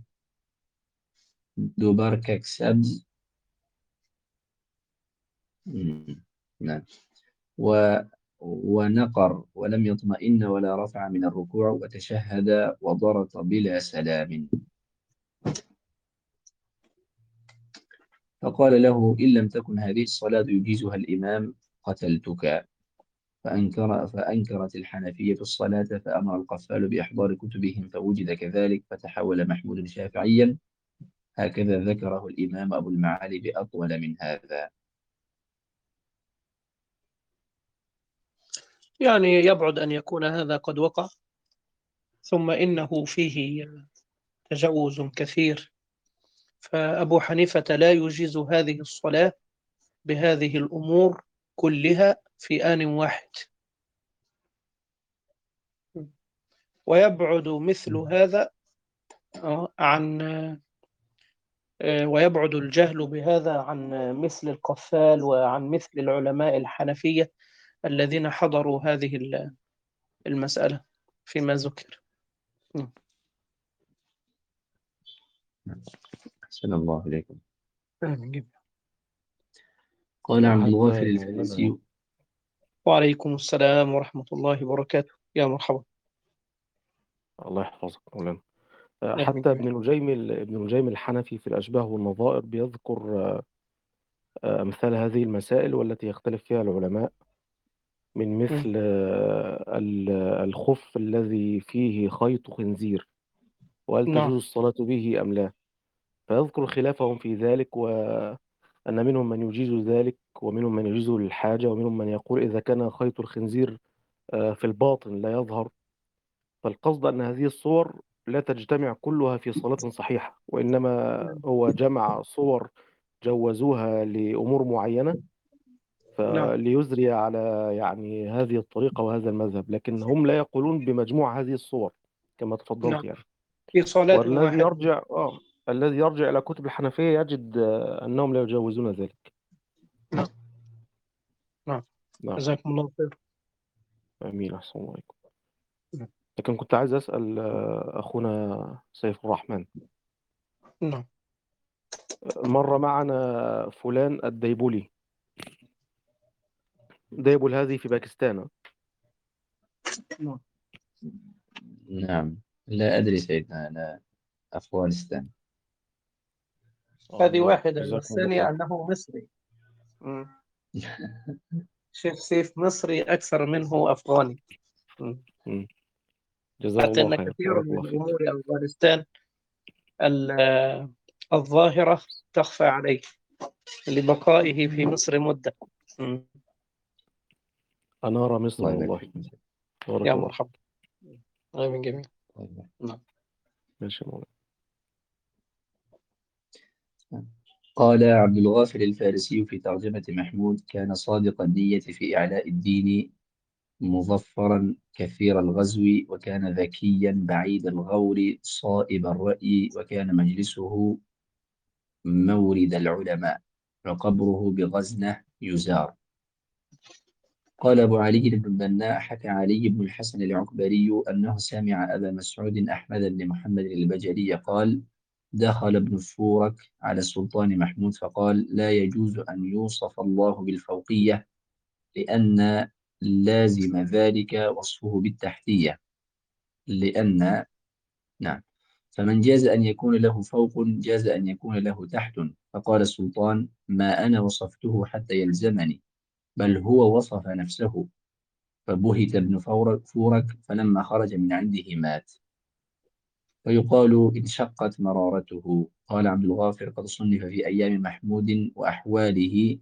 دوباركك سبز. مم. نعم. و ونقر ولم يطمئن ولا رفع من الركوع، وتشهد وضرط بلا سلام. فقال له إن لم تكن هذه الصلاة يجيزها الإمام قتلتك. فأنكر فأنكرت الحنفية الصلاة، فأمر القفال بإحضار كتبهم فوجد كذلك، فتحول محمود شافعيا. هكذا ذكره الإمام أبو المعالي بأطول من هذا. يعني يبعد أن يكون هذا قد وقع، ثم إنه فيه تجوز كثير. فأبو حنيفة لا يجيز هذه الصلاة بهذه الأمور كلها في آن واحد. ويبعد مثل هذا آه، عن آه، ويبعد الجهل بهذا عن مثل القفال وعن مثل العلماء الحنفية الذين حضروا هذه المسألة فيما ذكر. أحسن الله إليكم. آمين. قال عبد حتى الغافر مولانا، الفارسي. وعليكم السلام ورحمة الله وبركاته. يا مرحبا. الله يحفظك مولانا. حتى آمين. ابن نجيم ابن نجيم الحنفي في الأشباه والنظائر بيذكر آه، أمثال هذه المسائل والتي يختلف فيها العلماء، من مم. مثل آه، ال- الخف الذي فيه خيط خنزير، وهل نعم. تجوز الصلاة به أم لا. فيذكر خلافهم في ذلك، وأن منهم من يجيز ذلك ومنهم من يجيزه للحاجة، ومنهم من يقول إذا كان خيط الخنزير آه، في الباطن لا يظهر. فالقصد أن هذه الصور لا تجتمع كلها في صلاة صحيحة، وإنما هو جمع صور جوزوها لأمور معينة نعم. فليزري على يعني هذه الطريقة وهذا المذهب، لكن هم لا يقولون بمجموع هذه الصور كما تفضلت نعم. يعني. في صلاة والذي واحدة. يرجع آه الذي يرجع إلى كتب الحنفية يجد آه، أنهم لا يجوزون ذلك. نعم. نعم. نعم. جزاكم الله خير. آمين. أحسن الله عليكم. نعم. لكن كنت عايز أسأل آه، أخونا سيف الرحمن، نعم. مر معنا فلان الديبولي، ديبول هذه في باكستان. نعم. نعم، لا أدري سيدنا، أنا أفغانستان. هذه آه، واحدة، جزاكم الله والثانية خير. أنه مصري. مم. شيخ سيف مصري أكثر منه أفغاني. مم. مم. جزاه حتى الله أن خير، كثير بارك من الله فيك. أمور أفغانستان ال- الظاهرة تخفى عليه لبقائه في مصر مدة. مم. أنار مصر الله يبارك والله. فيكم. بارك يا الله. مرحبا. غير جميل. طيب. نعم. ماشي يا مولانا. قال عبد الغافر الفارسي في ترجمة محمود: كان صادق النية في إعلاء الدين، مظفرا كثير الغزو، وكان ذكيا بعيد الغور صائب الرأي، وكان مجلسه مورد العلماء، وقبره بغزنة يزار. قال أبو علي بن البناء: حكى علي بن الحسن العكبري أنه سمع أبا مسعود أحمد بن محمد البجلي قال: دخل ابن الفورك على السلطان محمود فقال: لا يجوز أن يوصف الله بالفوقية، لأن لازم ذلك وصفه بالتحتية، لأن نعم فمن جاز أن يكون له فوق جاز أن يكون له تحت. فقال السلطان: ما أنا وصفته حتى يلزمني، بل هو وصف نفسه. فبهت ابن فورك فورك فلما خرج من عنده مات. ويقال انشقت مرارته. قال عبد الغافر: قد صنف في أيام محمود وأحواله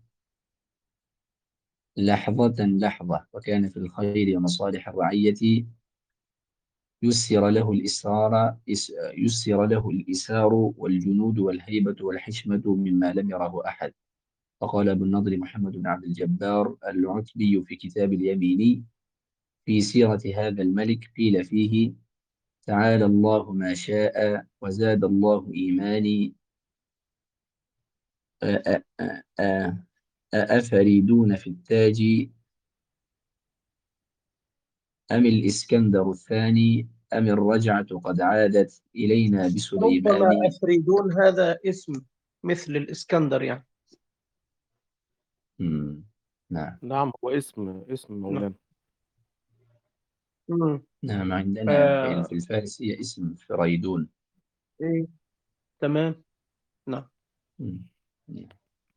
لحظة لحظة، وكان في الخير ومصالح الرعية يسر له الإسرار يسر له الإسار والجنود والهيبة والحشمة مما لم يره أحد. فقال أبو النضر محمد بن عبد الجبار العتبي في كتاب اليميني في سيرة هذا الملك، قيل فيه: تعالى الله ما شاء وزاد الله إيماني، أ- أ- أ- أأفريدون في التاج أم الإسكندر الثاني أم الرجعة قد عادت إلينا ربما بسليمان. أفريدون هذا اسم مثل الإسكندر يعني. مم. نعم. نعم، هو اسم اسم نعم. مولانا. مم. نعم، عندنا في آه. في الفارسية اسم فريدون. إيه. تمام. نعم. مم. نعم.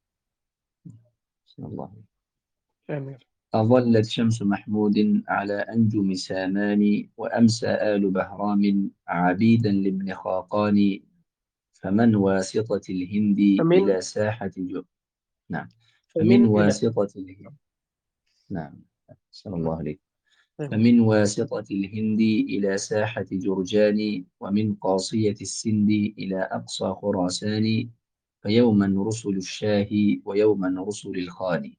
بسم الله. جميل. أظلت شمس محمود على أنجم سامان، وأمسى آل بهرام عبيدا لابن خاقان، فمن واسطة الهند فمن إلى ساحة جو... نعم فمن فمن إلى. واسطة الهند. نعم. صلى نعم. الله عليه. جميل. فمن واسطة الهند إلى ساحة جرجان، ومن قاصية السند إلى أقصى خراسان، فيوما رسل الشاه ويوما رسل الخان.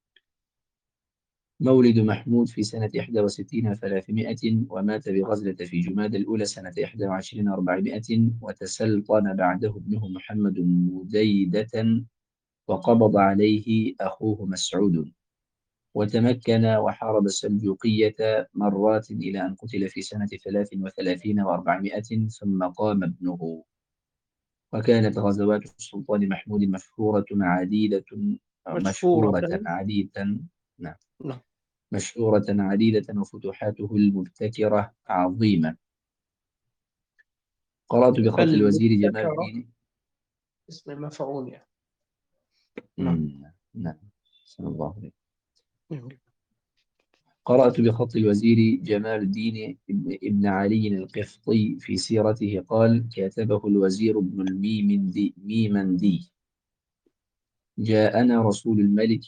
مولد محمود في سنة إحدى وستين وثلاثمائة، ومات بغزلة في جماد الأولى سنة إحدى وعشرين وأربعمائة، وتسلطن بعده ابنه محمد مديدة، وقبض عليه أخوه مسعود، وتمكن وحارب السلجوقية مرات إلى أن قتل في سنة ثلاث وثلاثين وأربعمائة، ثم قام ابنه. وكانت غزوات السلطان محمود مشهورة عديدة مشهورة. مشهورة عديدة نعم نعم. مشهورة عديدة وفتوحاته المبتكرة عظيمة. قرأت بخط الوزير جمال المبتكرة الدين. اسم مفعول يعني. نعم. مم، نعم. بسم الله عليك. جميل. قرأت بخط الوزير جمال الدين ابن, ابن علي القفطي في سيرته قال: كاتبه الوزير ابن الميمندي ميمندي جاءنا رسول الملك.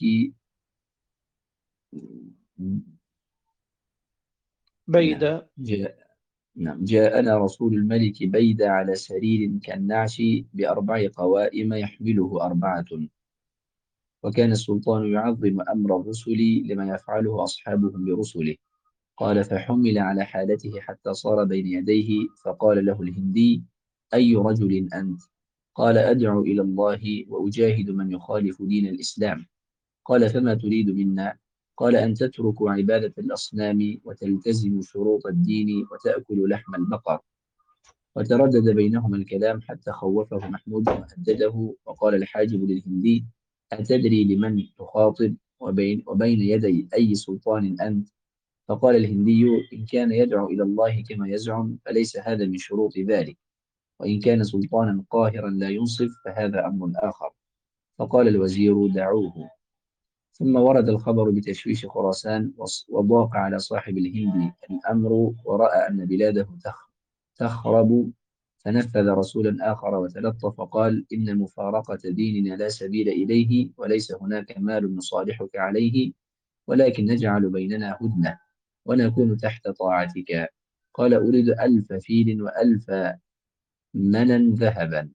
نعم بيدا. جاء نعم جاءنا رسول الملك بيد على سرير كالنعش بأربع قوائم يحمله أربعة. وكان السلطان يعظم أمر الرسل لما يفعله أصحابهم برسله. قال: فحمل على حالته حتى صار بين يديه، فقال له الهندي: أي رجل أنت؟ قال: أدعو إلى الله وأجاهد من يخالف دين الإسلام. قال: فما تريد منا؟ قال أن تتركوا عبادة الأصنام وتلتزموا شروط الدين وتأكلوا لحم البقر. وتردد بينهما الكلام حتى خوفه محمود وهدده، وقال الحاجب للهندي: أتدري لمن تخاطب وبين, وبين يدي أي سلطان أنت؟ فقال الهندي: إن كان يدعو إلى الله كما يزعم فليس هذا من شروط ذلك، وإن كان سلطانا قاهرا لا ينصف فهذا أمر آخر. فقال الوزير: دعوه. ثم ورد الخبر بتشويش خراسان، وص- وضاق على صاحب الهند الأمر، ورأى أن بلاده تخ- تخرب، فنفذ رسولا آخر وتلطف، قال: إن مفارقة ديننا لا سبيل إليه، وليس هناك مال نصالحك عليه، ولكن نجعل بيننا هدنة ونكون تحت طاعتك. قال: أريد ألف فيل وألف منن ذهبا.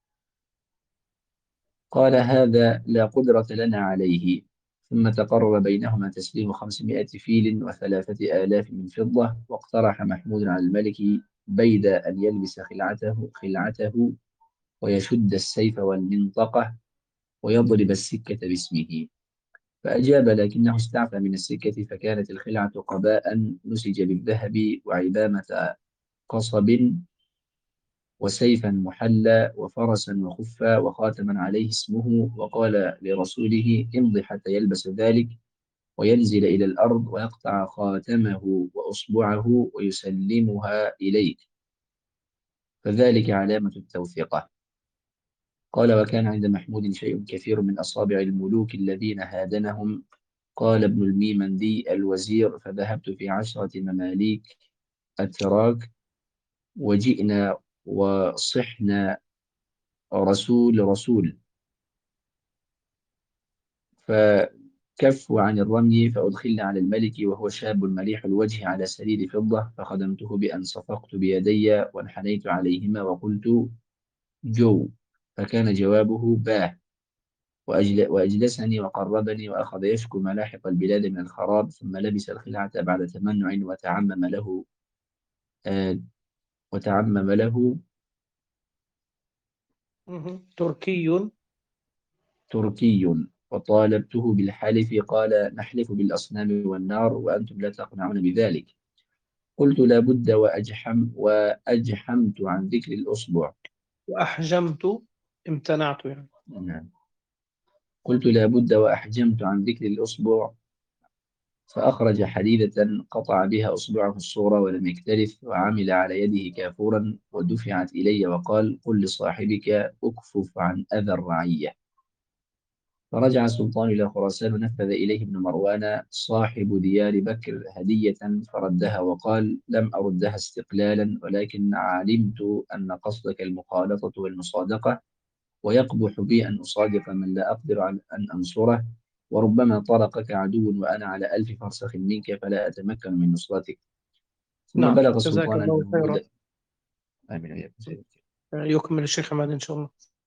قال: هذا لا قدرة لنا عليه. ثم تقرر بينهما تسليم خمسمائة فيل وثلاثة آلاف من فضة. واقترح محمود على الملك بيد أن يلبس خلعته خلعته ويشد السيف والمنطقة ويضرب السكة باسمه. فأجاب، لكنه استعفى من السكة، فكانت الخلعة قباء نسج بالذهب، وعبامة قصب، وسيفا محلى، وفرسا وخفا، وخاتما عليه اسمه. وقال لرسوله: امض حتى يلبس ذلك وينزل إلى الأرض ويقطع خاتمه وأصبعه ويسلمها إليك، فذلك علامة التوثيقة. قال: وكان عند محمود شيء كثير من أصابع الملوك الذين هادنهم. قال ابن الميمندي الوزير: فذهبت في عشرة مماليك أتراك، وجئنا وصحنا رسول رسول، فكفوا عن الرمي، فأدخلنا على الملك وهو شاب مليح الوجه على سرير فضة، فخدمته بأن صفقت بيدي وانحنيت عليهما وقلت: جو. فكان جوابه: باه. وأجل وأجلسني وقربني وأخذ يشكو ملاحق البلاد من الخراب، ثم لبس الخلعة بعد تمنع وتعمم له آه وتعمم له مهم. تركي. تركي. وطالبته بالحلف، قال: نحلف بالأصنام والنار وأنتم لا تقنعون بذلك. قلت: لا بد، وأجحم وأجحمت عن ذكر الأصبع. وأحجمت، امتنعت يعني. نعم. قلت: لا بد، وأحجمت عن ذكر الأصبع. فأخرج حديدة قطع بها أصبعه الصورة ولم يكترث، وعمل على يده كافورا، ودفعت إلي، وقال: قل لصاحبك أكفف عن أذى الرعية. فرجع السلطان إلى خراسان، ونفذ إليه ابن مروان صاحب ديار بكر هدية، فردها وقال: لم أردها استقلالا، ولكن علمت أن قصدك المخالطة والمصادقة، ويقبح بي أن أصادق من لا أقدر على أن أنصره، وربما طرقك عدو وأنا على ألف فرسخ منك فلا أتمكن من نصرتك. ثم نعم، بلغ جزاك السلطان أن الله خيرا. الهنود. آمين وإياكم سيدي. يكمل الشيخ حماد إن شاء الله.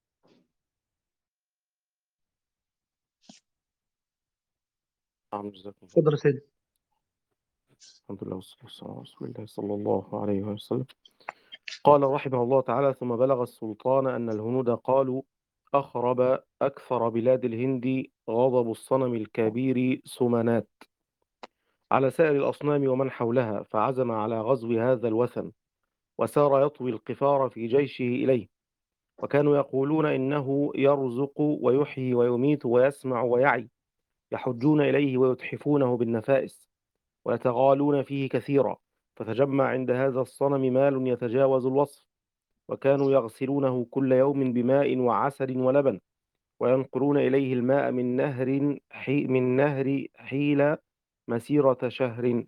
نعم، جزاكم الله. تفضل سيدي. الحمد لله والصلاة والسلام على رسول الله صلى الله عليه وسلم. قال رحمه الله تعالى: ثم بلغ السلطان أن الهنود قالوا: أخرب أكثر بلاد الهند غضب الصنم الكبير سمنات على سائر الأصنام ومن حولها، فعزم على غزو هذا الوثن، وسار يطوي القفار في جيشه إليه. وكانوا يقولون إنه يرزق ويحيي ويميت ويسمع ويعي، يحجون إليه ويتحفونه بالنفائس، ويتغالون فيه كثيرا. فتجمع عند هذا الصنم مال يتجاوز الوصف، وكانوا يغسلونه كل يوم بماء وعسل ولبن، وينقلون إليه الماء من نهر حي من نهر حيل مسيرة شهر.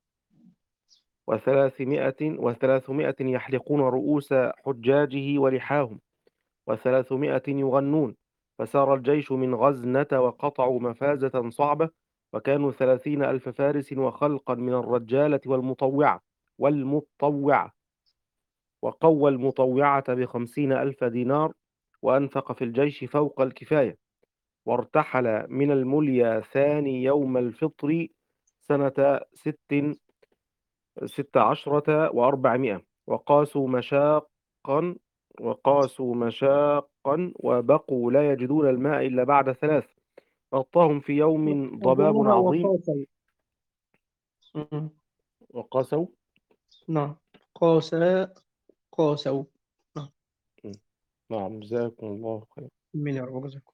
وثلاثمائة وثلاثمائة يحلقون رؤوس حجاجه ولحاهم، وثلاثمائة يغنون. فسار الجيش من غزنة وقطعوا مفازة صعبة، وكانوا ثلاثين ألف فارس وخلقا من الرجالة والمطوعة والمطوعة وقوى المطوعة بخمسين ألف دينار، وأنفق في الجيش فوق الكفاية. وارتحل من المليا ثاني يوم الفطر سنة ست ست عشرة وأربعمائة، وقاسوا مشاقا وقاسوا مشاقا وبقوا لا يجدون الماء إلا بعد ثلاث. غطاهم في يوم ضباب أظنها عظيم. وقاسوا. مم. وقاسوا. نعم، قاسا، قاسوا. نعم. م. نعم، جزاكم الله خير. من يرغب ذلك.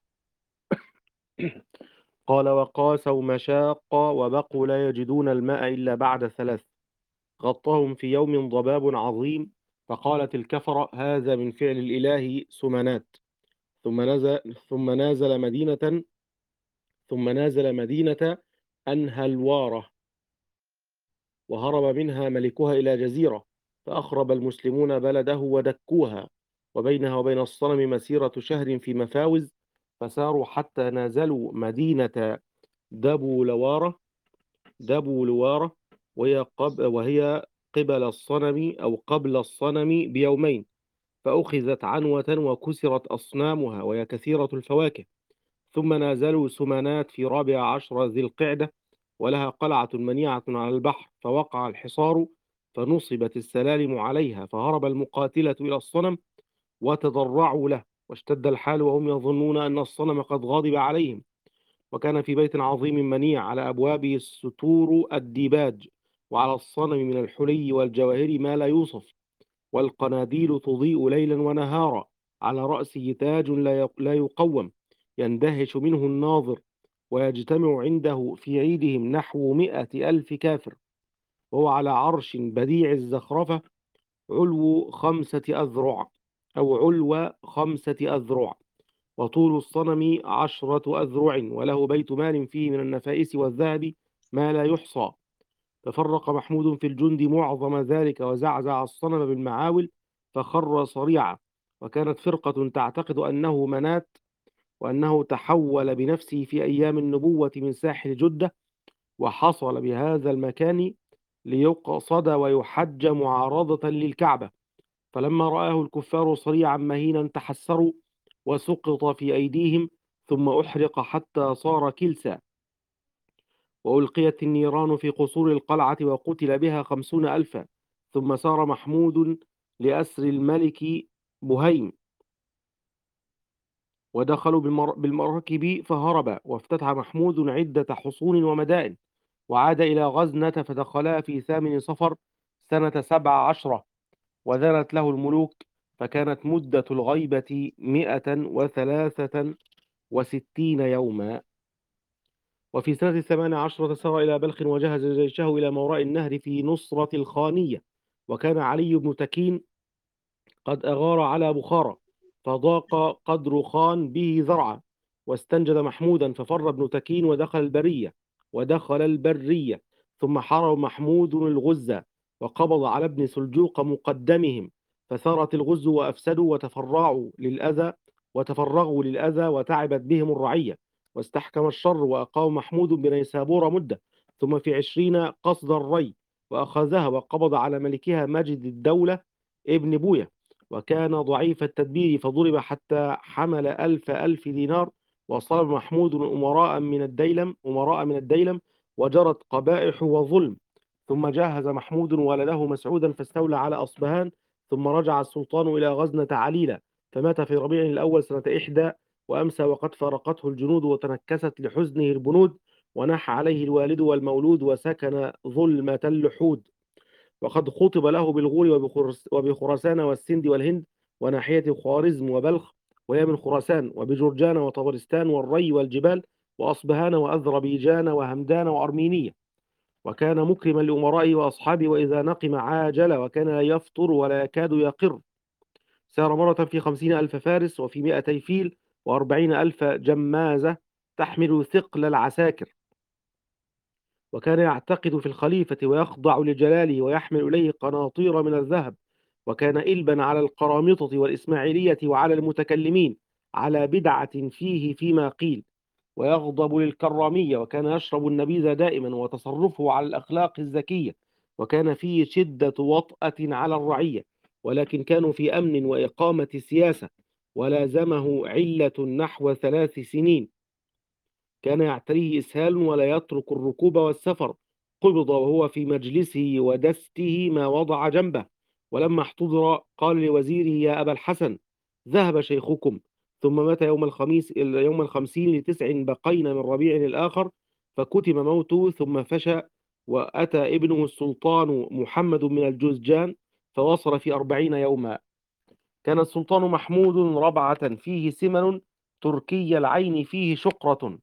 قال وقاسوا مشاق وبقوا لا يجدون الماء إلا بعد ثلاث. غطاهم في يوم ضباب عظيم، فقالت الكفرة هذا من فعل الإله سمنات. ثم نزل ثم نازل مدينة ثم نازل مدينة أنهلوارة، وهرب منها ملكها إلى جزيرة، فأخرب المسلمون بلده ودكوها، وبينها وبين الصنم مسيرة شهر في مفاوز، فساروا حتى نازلوا مدينة دابو لوارة دابو لوارة وهي قب وهي قبل الصنم أو قبل الصنم بيومين، فأخذت عنوة وكسرت أصنامها وهي كثيرة الفواكه. ثم نازلوا سمنات في رابع عشر ذي القعدة، ولها قلعة منيعة على البحر، فوقع الحصار فنصبت السلالم عليها، فهرب المقاتلة إلى الصنم وتضرعوا له، واشتد الحال وهم يظنون أن الصنم قد غضب عليهم. وكان في بيت عظيم منيع على أبوابه الستور الديباج، وعلى الصنم من الحلي والجواهر ما لا يوصف، والقناديل تضيء ليلا ونهارا، على رأسه تاج لا يقوم يندهش منه الناظر، ويجتمع عنده في عيدهم نحو مئة ألف كافر، وهو على عرش بديع الزخرفة، علو خمسة أذرع أو علو خمسة أذرع، وطول الصنم عشرة أذرع، وله بيت مال فيه من النفائس والذهب ما لا يحصى. تفرق محمود في الجند معظم ذلك، وزعزع الصنم بالمعاول فخر صريعا. وكانت فرقة تعتقد أنه منات، وأنه تحول بنفسه في أيام النبوة من ساحل جدة، وحصل بهذا المكان ليقصد ويحج معارضة للكعبة. فلما رآه الكفار صريعا مهينا تحسروا، وسقط في أيديهم، ثم أحرق حتى صار كلسا، وألقيت النيران في قصور القلعة وقتل بها خمسون ألفا. ثم سار محمود لأسر الملك بهيم، ودخلوا بالمراكب فهرب، وافتتح محمود عدة حصون ومدائن، وعاد إلى غزنة فدخلها في ثامن صفر سنة سبع عشرة، وذنت له الملوك، فكانت مدة الغيبة مئة وثلاثة وستين يوما. وفي سنة الثمان عشرة سار إلى بلخ، وجهز جيشه إلى موراء النهر في نصرة الخانية، وكان علي بن تكين قد أغار على بخارى، فضاق قدر خان به ذرعا، واستنجد محمودا، ففر ابن تكين ودخل البرية ودخل البرية ثم حارب محمود الغزة، وقبض على ابن سلجوق مقدمهم، فثارت الغز وأفسدوا وتفرعوا للأذى وتفرغوا للأذى وتعبت بهم الرعية، واستحكم الشر، وأقام محمود بنيسابور مدة، ثم في عشرين قصد الري وأخذها، وقبض على ملكها مجد الدولة ابن بوية، وكان ضعيف التدبير، فضرب حتى حمل ألف ألف دينار. وصلب محمود أمراء من الديلم أمراء من الديلم وجرت قبائح وظلم. ثم جهز محمود ولده مسعودا فاستولى على أصبهان، ثم رجع السلطان إلى غزنة عليلة، فمات في ربيع الأول سنة إحدى، وأمسى وقد فارقته الجنود وتنكست لحزنه البنود، ونح عليه الوالد والمولود، وسكن ظلمة اللحود. وقد خطب له بالغور وبخراسان والسند والهند وناحية خوارزم وبلخ وهي من خراسان، وبجرجان وطبرستان والري والجبال وأصبهان وأذربيجان وهمدان وأرمينية. وكان مكرما لأمرائه وأصحابه، وإذا نقم عاجل، وكان لا يفطر ولا يكاد يقر. سار مرة في خمسين ألف فارس، وفي مئتي فيل، وأربعين ألف جمازة تحمل ثقل العساكر. وكان يعتقد في الخليفة ويخضع لجلاله، ويحمل إليه قناطير من الذهب، وكان إلبا على القرامطة والإسماعيلية وعلى المتكلمين، على بدعة فيه فيما قيل، ويغضب للكرامية، وكان يشرب النبيذ دائما، وتصرفه على الأخلاق الزكية، وكان فيه شدة وطأة على الرعية، ولكن كانوا في أمن وإقامة سياسة، ولازمه علة نحو ثلاث سنين. كان يعتريه إسهال ولا يترك الركوب والسفر. قبض وهو في مجلسه ودسته ما وضع جنبه، ولما احتضر قال لوزيره يا أبا الحسن ذهب شيخكم، ثم مات يوم الخميس يوم الخمسين لتسع بقين من ربيع الآخر، فكتم موته، ثم فشى، وأتى ابنه السلطان محمد من الجوزجان فوصل في أربعين يوما. كان السلطان محمود ربعة فيه سمن، تركي العين فيه شقرة،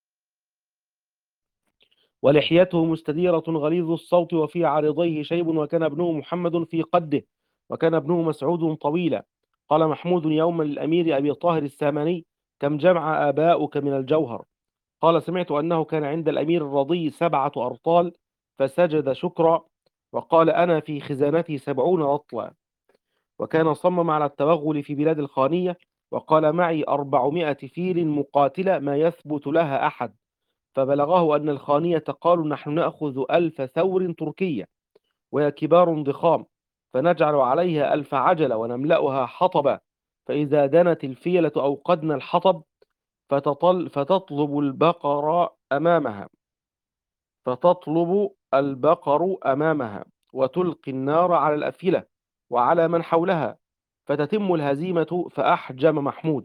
ولحيته مستديرة غليظ الصوت، وفي عارضيه شيب، وكان ابنه محمد في قده، وكان ابنه مسعود طويلا. قال محمود يوما للأمير أبي طاهر الساماني: كم جمع آباؤك من الجوهر؟ قال: سمعت أنه كان عند الأمير الرضي سبعة أرطال، فسجد شكرا، وقال: أنا في خزانتي سبعون رطلا. وكان صمم على التوغل في بلاد الخانية، وقال: معي أربعمائة فيل مقاتلة ما يثبت لها أحد. فبلغه أن الخانية قالوا: نحن نأخذ ألف ثور تركية، وهي كبار ضخام، فنجعل عليها ألف عجلة ونملأها حطبا، فإذا دنت الفيلة أوقدنا الحطب، فتطل فتطلب البقر أمامها فتطلب البقر أمامها وتلقي النار على الأفئدة وعلى من حولها، فتتم الهزيمة. فأحجم محمود.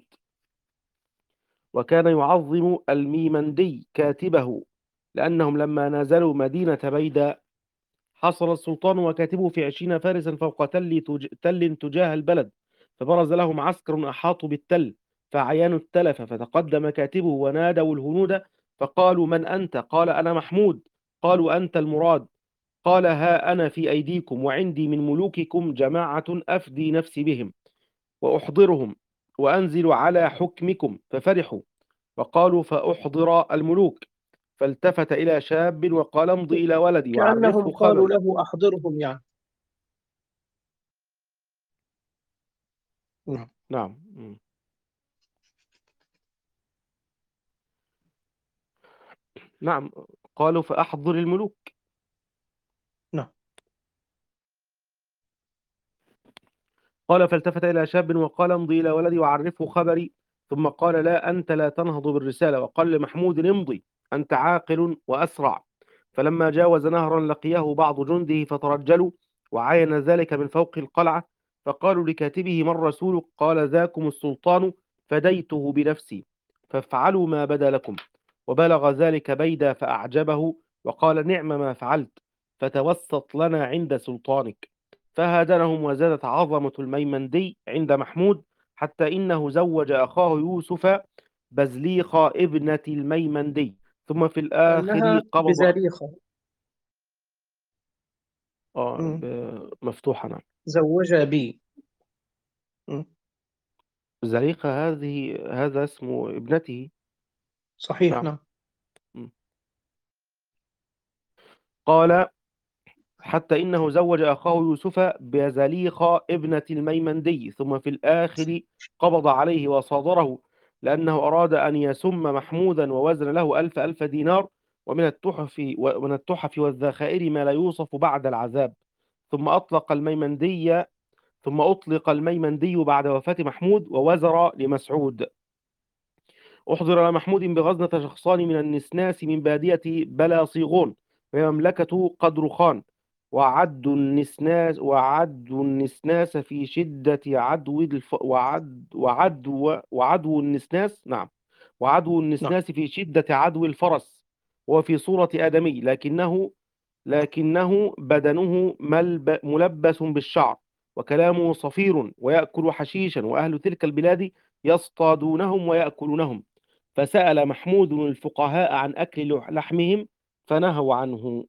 وكان يعظم الميمندي كاتبه، لأنهم لما نزلوا مدينة بيدا حصل السلطان وكاتبه في عشرين فارسا فوق تل, تج... تل تجاه البلد، فبرز لهم عسكر أحاطوا بالتل، فعيانوا التلف، فتقدم كاتبه ونادوا الهنود، فقالوا: من أنت؟ قال: أنا محمود. قالوا: أنت المراد. قال: ها أنا في أيديكم، وعندي من ملوككم جماعة أفدي نفسي بهم، وأحضرهم وأنزل على حكمكم. ففرحوا وقالوا: فأحضر الملوك. فالتفت إلى شاب وقال: امضي إلى ولدي كأنهم وعرفه قالوا خبري. له أحضرهم يعني. نعم. نعم. مم. نعم. قالوا: فأحضر الملوك. نعم. قال: فالتفت إلى شاب وقال: امضي إلى ولدي وعرفه خبري. ثم قال: لا، أنت لا تنهض بالرسالة. وقال لمحمود: امضي، أنت عاقل وأسرع. فلما جاوز نهرا لقيه بعض جنده فترجلوا، وعاين ذلك من فوق القلعة. فقالوا لكاتبه: ما الرسول؟ قال: ذاكم السلطان، فديته بنفسي، فافعلوا ما بدا لكم. وبلغ ذلك بيدا فأعجبه، وقال: نعم ما فعلت، فتوسط لنا عند سلطانك. فهادنهم، وزادت عظمة الميمندي عند محمود، حتى إنه زوج أخاه يوسف بزليخة ابنة الميمندي، ثم في الآخر كأنها قبض. بزليخة. آه مم. ب- مفتوحة. نعم. زوج بي. مم. زليخة هذه هذا اسم ابنته. صحيح. نعم. نعم. م. قال: حتى إنه زوج أخاه يوسف بزليخة ابنة الميمندي، ثم في الآخر قبض عليه وصادره، لأنه أراد أن يسم محمودا، ووزن له ألف ألف دينار، ومن التحف ومن التحف والذخائر ما لا يوصف بعد العذاب. ثم أطلق الميمندي ثم أطلق الميمندي بعد وفاة محمود، ووزر لمسعود. أحضر محمود بغزنة شخصان من النسناس من بادية بلا صيغون، وهي مملكة قدر خان. وعد النسناس وعد النسناس في شدة عدو الف... وعد وعدو وعدو النسناس نعم وعدو نعم. النسناس في شدة عدو الفرس، وفي صورة آدمي، لكنه لكنه بدنه ملب... ملبس بالشعر، وكلامه صفير، ويأكل حشيشا، وأهل تلك البلاد يصطادونهم ويأكلونهم. فسأل محمود الفقهاء عن أكل لحمهم، فنهوا عنه.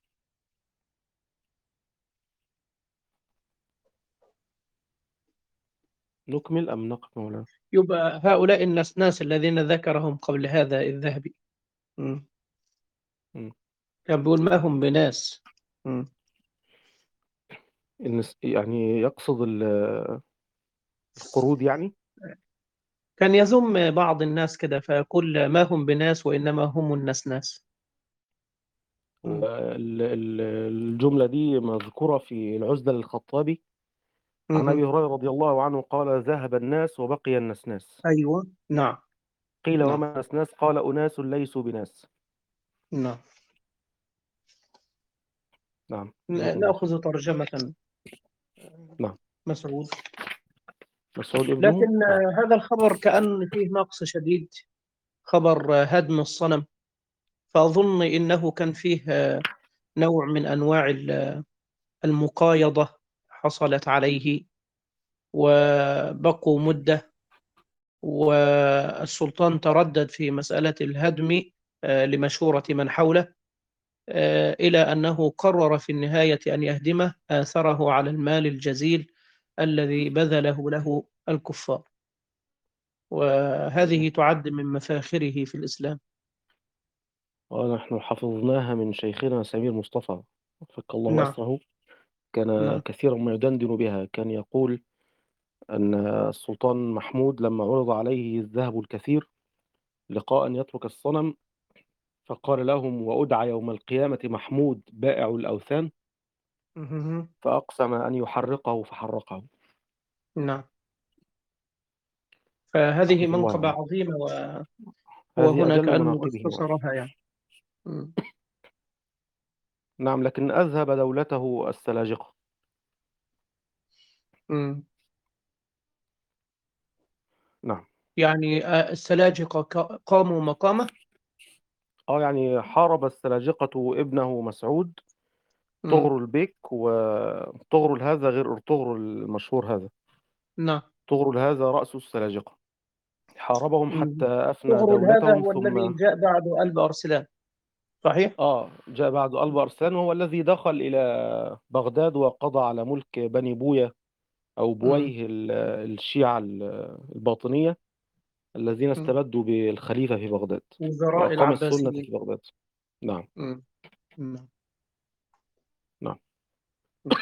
نكمل أم نقف مولانا؟ يبقى هؤلاء الناس الناس الذين ذكرهم قبل هذا الذهبي. مم. م. كان بيقول ما هم بناس. مم. النس- يعني يقصد ال- القرود يعني. كان يذم بعض الناس كده فيقول ما هم بناس وإنما هم النسناس. مم. ال- ال- الجملة دي مذكورة في العزلة للخطابي عن أبي مم. هريرة رضي الله عنه قال: ذهب الناس وبقي النسناس. أيوة. نعم. قيل: نعم. وما النسناس؟ قال: أناس ليسوا بناس. نعم. نعم. جزاكم ن- الله خير. نأخذ ترجمة نعم. مسعود. مسعود ابنه. لكن نعم. آه، هذا الخبر كأن فيه نقص شديد، خبر آه، هدم الصنم. فأظن إنه كان فيه آه، نوع من أنواع ال- المقايضة حصلت عليه، وبقوا مدة، والسلطان تردد في مسألة الهدم آه، لمشورة من حوله، آه، إلى أنه قرر في النهاية أن يهدمه آثره على المال الجزيل الذي بذله له الكفار. وهذه تعد من مفاخره في الإسلام. ونحن حفظناها من شيخنا سمير مصطفى فك الله نعم. أسره. كان نعم. كثيرا ما يدندن بها. كان يقول أن السلطان محمود لما عرض عليه الذهب الكثير لقاء أن يترك الصنم، فقال لهم: وأدعى يوم القيامة محمود بائع الأوثان، مهم. فأقسم أن يحرقه فحرقه. نعم. فهذه رحمة الله منقبة عليه. عظيمة، وهو هذه هنا أجل كأنه مناقبه وأشرف. اختصرها يعني. مم. نعم، لكن أذهب دولته السلاجقة. مم. نعم. يعني آه، السلاجقة ك- قاموا مقامه. اه يعني حارب السلاجقة ابنه مسعود مم. طغرل البيك. وطغرل هذا غير ارطغرل المشهور هذا. نعم. طغرل هذا رأس السلاجقة. حاربهم حتى مم. أفنى طغرل هذا دولتهم هو الذي ثم جاء بعد قلب أرسلان، صحيح؟ آه جاء بعد ألب أرسلان، وهو الذي دخل إلى بغداد وقضى على ملك بني بويه أو مم. بويه ال- الشيعة ال- الباطنية الذين مم. استبدوا بالخليفة في بغداد وزراء وأقام السنة العباسيين. في بغداد. نعم. مم. نعم. نعم. نعم.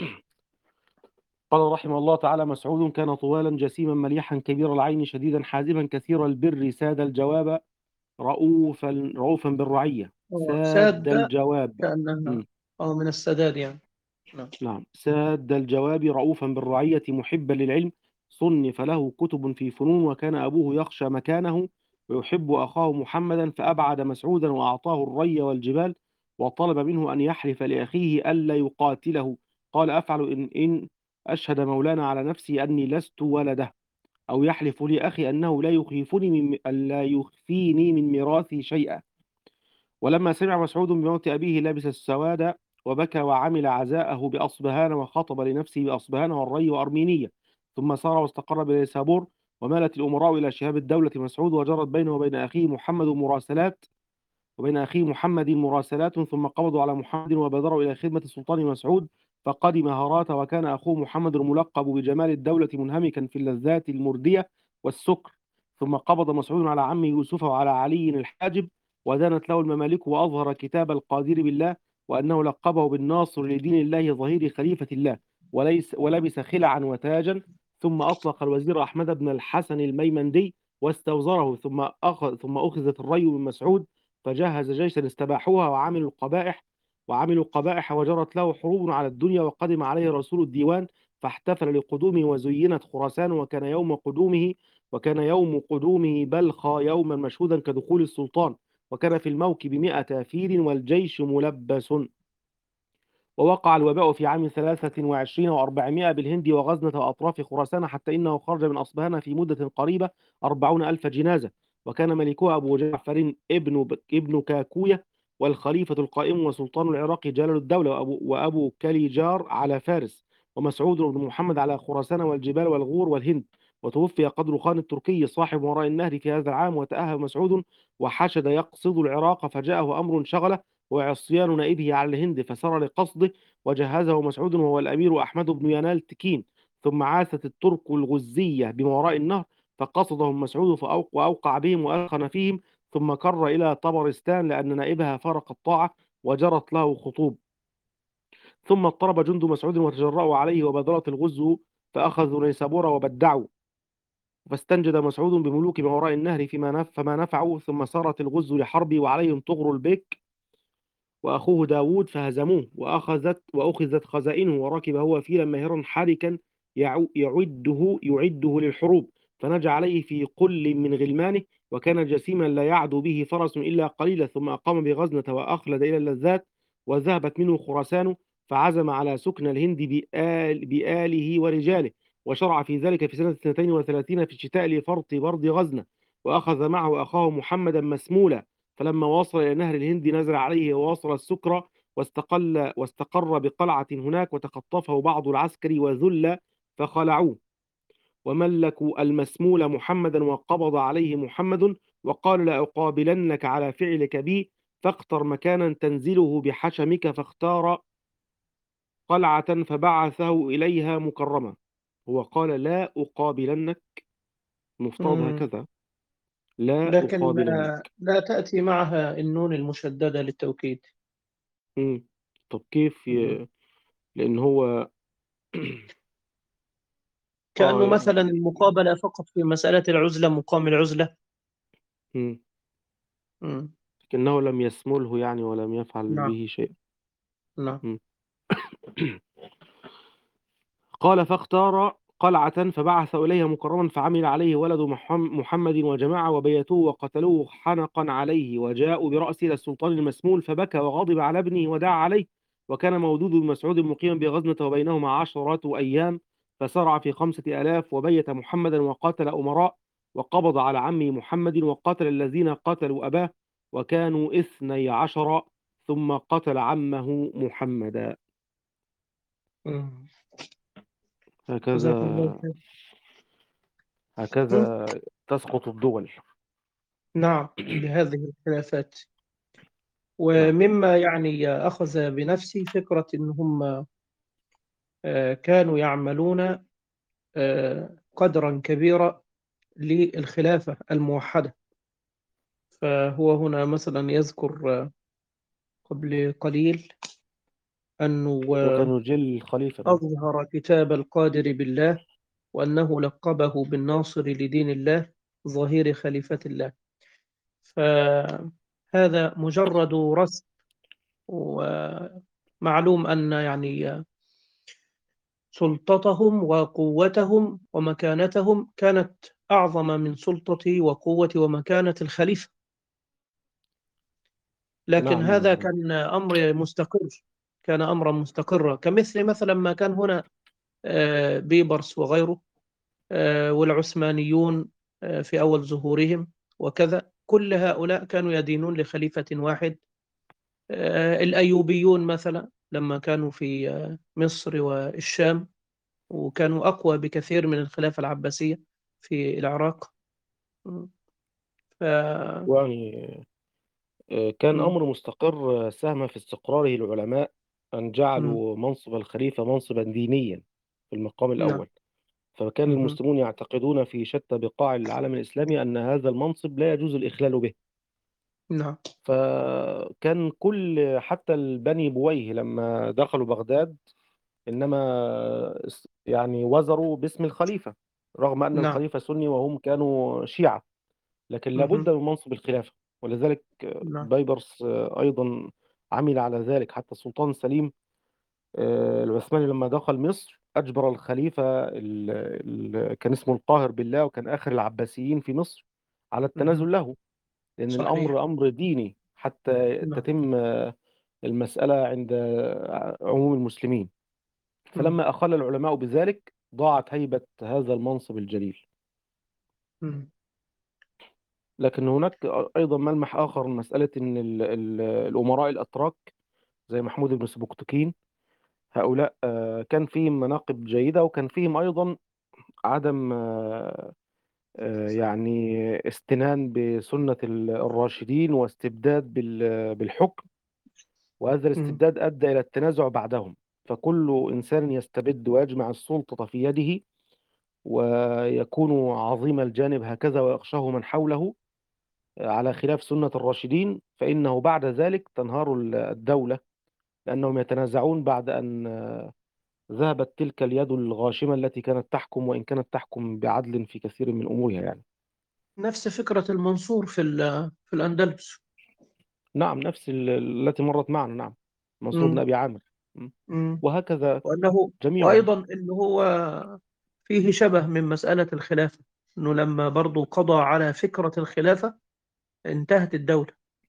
قال رحمه الله تعالى: مسعود كان طوالا جسيما مليحا كبير العين شديدا حازما كثير البر ساد الجواب رؤوفا رؤوفا بالرعية. هو ساد ساد الجواب. كأنها مم. أو من السداد يعني. نعم. نعم. ساد الجواب رؤوفا بالرعية محبا للعلم صنف له كتب في فنون وكان أبوه يخشى مكانه ويحب أخاه محمدا فأبعد مسعودا وأعطاه الري والجبال وطلب منه أن يحلف لأخيه ألا يقاتله. قال: أفعل إن إن أشهد مولانا على نفسي أني لست ولده، أو يحلف لي أخي أنه لا يخيفني من لا يخفيني من ميراثي شيئا. ولما سمع مسعود بموت أبيه لبس السواد وبكى وعمل عزاءه بأصبهان وخطب لنفسه بأصبهان والري وأرمينية، ثم سار واستقر بنيسابور. ومالت الأمراء إلى شهاب الدولة مسعود وجرت بينه وبين أخيه محمد مراسلات وبين أخيه محمد مراسلات ثم قبضوا على محمد وبادروا إلى خدمة السلطان مسعود. فقدم هرات وكان أخوه محمد الملقب بجمال الدولة منهمكا في اللذات المردية والسكر. ثم قبض مسعود على عمه يوسف وعلى علي الحاجب ودانت له الممالك وأظهر كتاب القادر بالله وأنه لقبه بالناصر لدين الله ظهير خليفة الله وليس ولبس خلعا وتاجا. ثم أطلق الوزير أحمد بن الحسن الميمندي واستوزره. ثم أخذ ثم أخذت الري من مسعود فجهز جيشا استباحوها وعملوا القبائح وعملوا القبائح وجرت له حروب على الدنيا. وقدم عليه رسول الديوان فاحتفل لقدومه وزينت خراسان وكان يوم قدومه وكان يوم قدومه بلخ يوما مشهودا كدخول السلطان. وكان في الموكب مئة فيل والجيش ملبس. ووقع الوباء في عام ثلاثة وعشرين وأربعمائة بالهند وغزنة وأطراف خراسان حتى إنه خرج من أصبهان في مدة قريبة أربعون ألف جنازة. وكان ملكها أبو جعفر ابن ب- ابن كاكوية والخليفة القائم وسلطان العراق جلال الدولة وأبو, وأبو كليجار على فارس ومسعود بن محمد على خراسان والجبال والغور والهند. وتوفي قدر خان التركي صاحب وراء النهر في هذا العام وتأهب مسعود وحشد يقصد العراق فجاءه أمر شغله وعصيان نائبه على الهند فسار لقصده وجهزه مسعود وهو الأمير أحمد بن ينال تكين. ثم عاثت الترك الغزية بما وراء النهر فقصدهم مسعود فأوق وأوقع بهم وأثخن فيهم ثم كر إلى طبرستان لأن نائبها فارق الطاعة وجرت له خطوب. ثم اضطرب جند مسعود وتجرأوا عليه وبادرت الغزو فأخذوا نيسابور وبدعوا فاستنجد مسعود بملوك ما وراء النهر فيما نف فما نفعوا. ثم سارت الغزو لحرب وعليهم طغر البيك وأخوه داود فهزموه وأخذت وأخذت خزائنه وركب هو فيلا ماهرا حركا يعو- يعده يعده للحروب فنجى عليه في قل من غلمانه وكان جسيما لا يعدو به فرس إلا قليلا. ثم أقام بغزنة وأخلد إلى اللذات وذهبت منه خراسان فعزم على سكن الهند بآل بآله ورجاله وشرع في ذلك في سنة اثنتين وثلاثين في الشتاء لفرط برد غزنة، وأخذ معه أخاه محمدا مسمولا، فلما وصل إلى نهر الهند نزل عليه وواصل السكرة، واستقل واستقر بقلعة هناك، وتخطفه بعض العسكر وذل فخلعوه، وملكوا المسمول محمدا، وقبض عليه محمد وقال لأقابلنك على فعلك بي، فاختر مكانا تنزله بحشمك، فاختار قلعة فبعثه إليها مكرمة. هو قال لا أقابلنك، مفترض مم. هكذا، لا لكن أقابلنك. آه، لا تأتي معها النون المشددة للتوكيد. مم. طب كيف مم. ي... لأن هو كأنه آه مثلا المقابلة فقط في مسألة العزلة مقام العزلة. مم. مم. لكنه لم يسمله يعني ولم يفعل نعم. به شيء. نعم. مم. قال فاختار قلعة فبعث إليها مكرما، فعمل عليه ولد محم- محمد وجماعة، وبيتوه وقتلوه حنقا عليه، وجاءوا برأسه إلى السلطان المسمول، فبكى وغضب على ابنه ودعا عليه. وكان مودود بن مسعود مقيما بغزنة وبينهما عشرة أيام، فسرع في خمسة آلاف وبيت محمدا وقاتل أمراء، وقبض على عمه محمد وقتل الذين قتلوا أباه، وكانوا اثني عشر، ثم قتل عمه محمدا. مم. جزاك الله هكذا خير. مم. هكذا تسقط الدول. نعم، بهذه الخلافات. نعم. ومما يعني أخذ بنفسي فكرة أنهم آه، كانوا يعملون آه، قدرا كبيرا للخلافة الموحدة. فهو هنا مثلا يذكر آه، قبل قليل أنه آه، وكان يجل الخليفة. نعم. أظهر كتاب القادر بالله، وأنه لقبه بالناصر لدين الله ظهير خليفة الله. فهذا مجرد رسم، ومعلوم أن يعني سلطتهم وقوتهم ومكانتهم كانت أعظم من سلطة وقوة ومكانة الخليفة. لكن نعم. هذا كان أمر مستقر، كان أمرا مستقرا، كمثل مثلا ما كان هنا آه، بيبرس وغيره، آه، والعثمانيون آه، في أول ظهورهم وكذا، كل هؤلاء كانوا يدينون لخليفة واحد. آه، الأيوبيون مثلا لما كانوا في آه، مصر والشام، وكانوا أقوى بكثير من الخلافة العباسية في العراق. م. ف... يعني آه، كان م. أمر مستقر، آه، ساهم في استقراره العلماء أن م. جعلوا منصب الخليفة منصبا دينيا في المقام نعم. الأول. فكان م. المسلمون يعتقدون في شتى بقاع العالم الإسلامي أن هذا المنصب لا يجوز الإخلال به. نعم. فكان كل حتى البني بويه لما دخلوا بغداد إنما اس- يعني وزروا باسم الخليفة، رغم أن نعم. الخليفة سني وهم كانوا شيعة، لكن م. لابد من منصب الخلافة. ولذلك نعم. بيبرس أيضا عمل على ذلك. حتى السلطان سليم آه، العثماني لما دخل مصر أجبر الخليفة ال- ال- كان اسمه القاهر بالله، وكان آخر العباسيين في مصر، على م. التنازل له، لأن صحيح. الأمر أمر ديني حتى نعم. تتم آه، المسألة عند آه، عموم المسلمين. م. فلما أخل العلماء بذلك ضاعت هيبة هذا المنصب الجليل. م. لكن هناك أيضا ملمح آخر من مسألة أن ال- ال- الأمراء الأتراك زي محمود بن سبكتكين، هؤلاء آه، كان فيهم مناقب جيدة، وكان فيهم أيضا عدم آه، آه، يعني استنان بسنة ال- الراشدين، واستبداد بال- بالحكم، وهذا م. الاستبداد أدى إلى التنازع بعدهم. فكل إنسان يستبد ويجمع السلطة في يده ويكون عظيم الجانب هكذا ويخشاه من حوله، على خلاف سنة الراشدين، فإنه بعد ذلك تنهار الدولة، لأنهم يتنازعون بعد أن ذهبت تلك اليد الغاشمة التي كانت تحكم، وإن كانت تحكم بعدل في كثير من أمورها يعني. نفس فكرة المنصور في ال- في الأندلس. نعم، نفس ال- التي مرت معنا. نعم، منصور بن م. أبي عامر. م. م. وهكذا وأنه جميعهم. وأيضا أنه هو فيه شبه من مسألة الخلافة، أنه لما برضو قضى على فكرة الخلافة انتهت الدولة.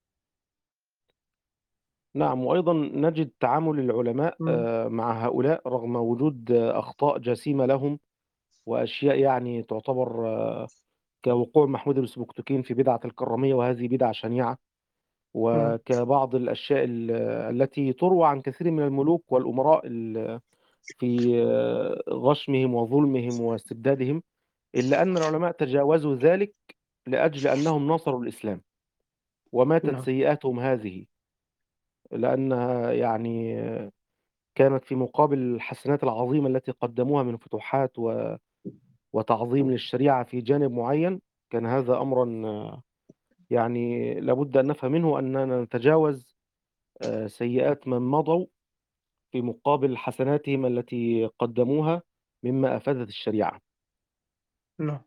نعم، وأيضا نجد تعامل العلماء م. آه، مع هؤلاء رغم وجود آه، أخطاء جسيمة لهم وأشياء يعني تعتبر آه، كوقوع محمود السبكتكين في بدعة الكرامية، وهذه بدعة شنيعة، نعم وكبعض الأشياء ال- التي تروى عن كثير من الملوك والأمراء ال- في آه، غشمهم وظلمهم واستبدادهم، إلا أن العلماء تجاوزوا ذلك لأجل أنهم نصروا الإسلام، وماتت نعم سيئاتهم هذه، لأنها يعني آه، كانت في مقابل الحسنات العظيمة التي قدموها من فتوحات و- وتعظيم للشريعة في جانب معين. كان هذا أمرا آه، يعني لابد أن نفهم منه أننا نتجاوز آه، سيئات من مضوا في مقابل حسناتهم التي قدموها مما أفادت الشريعة. نعم.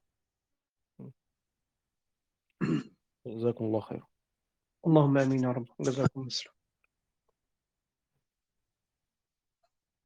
جزاكم الله خير. اللهم آمين يا رب، جزاكم الله.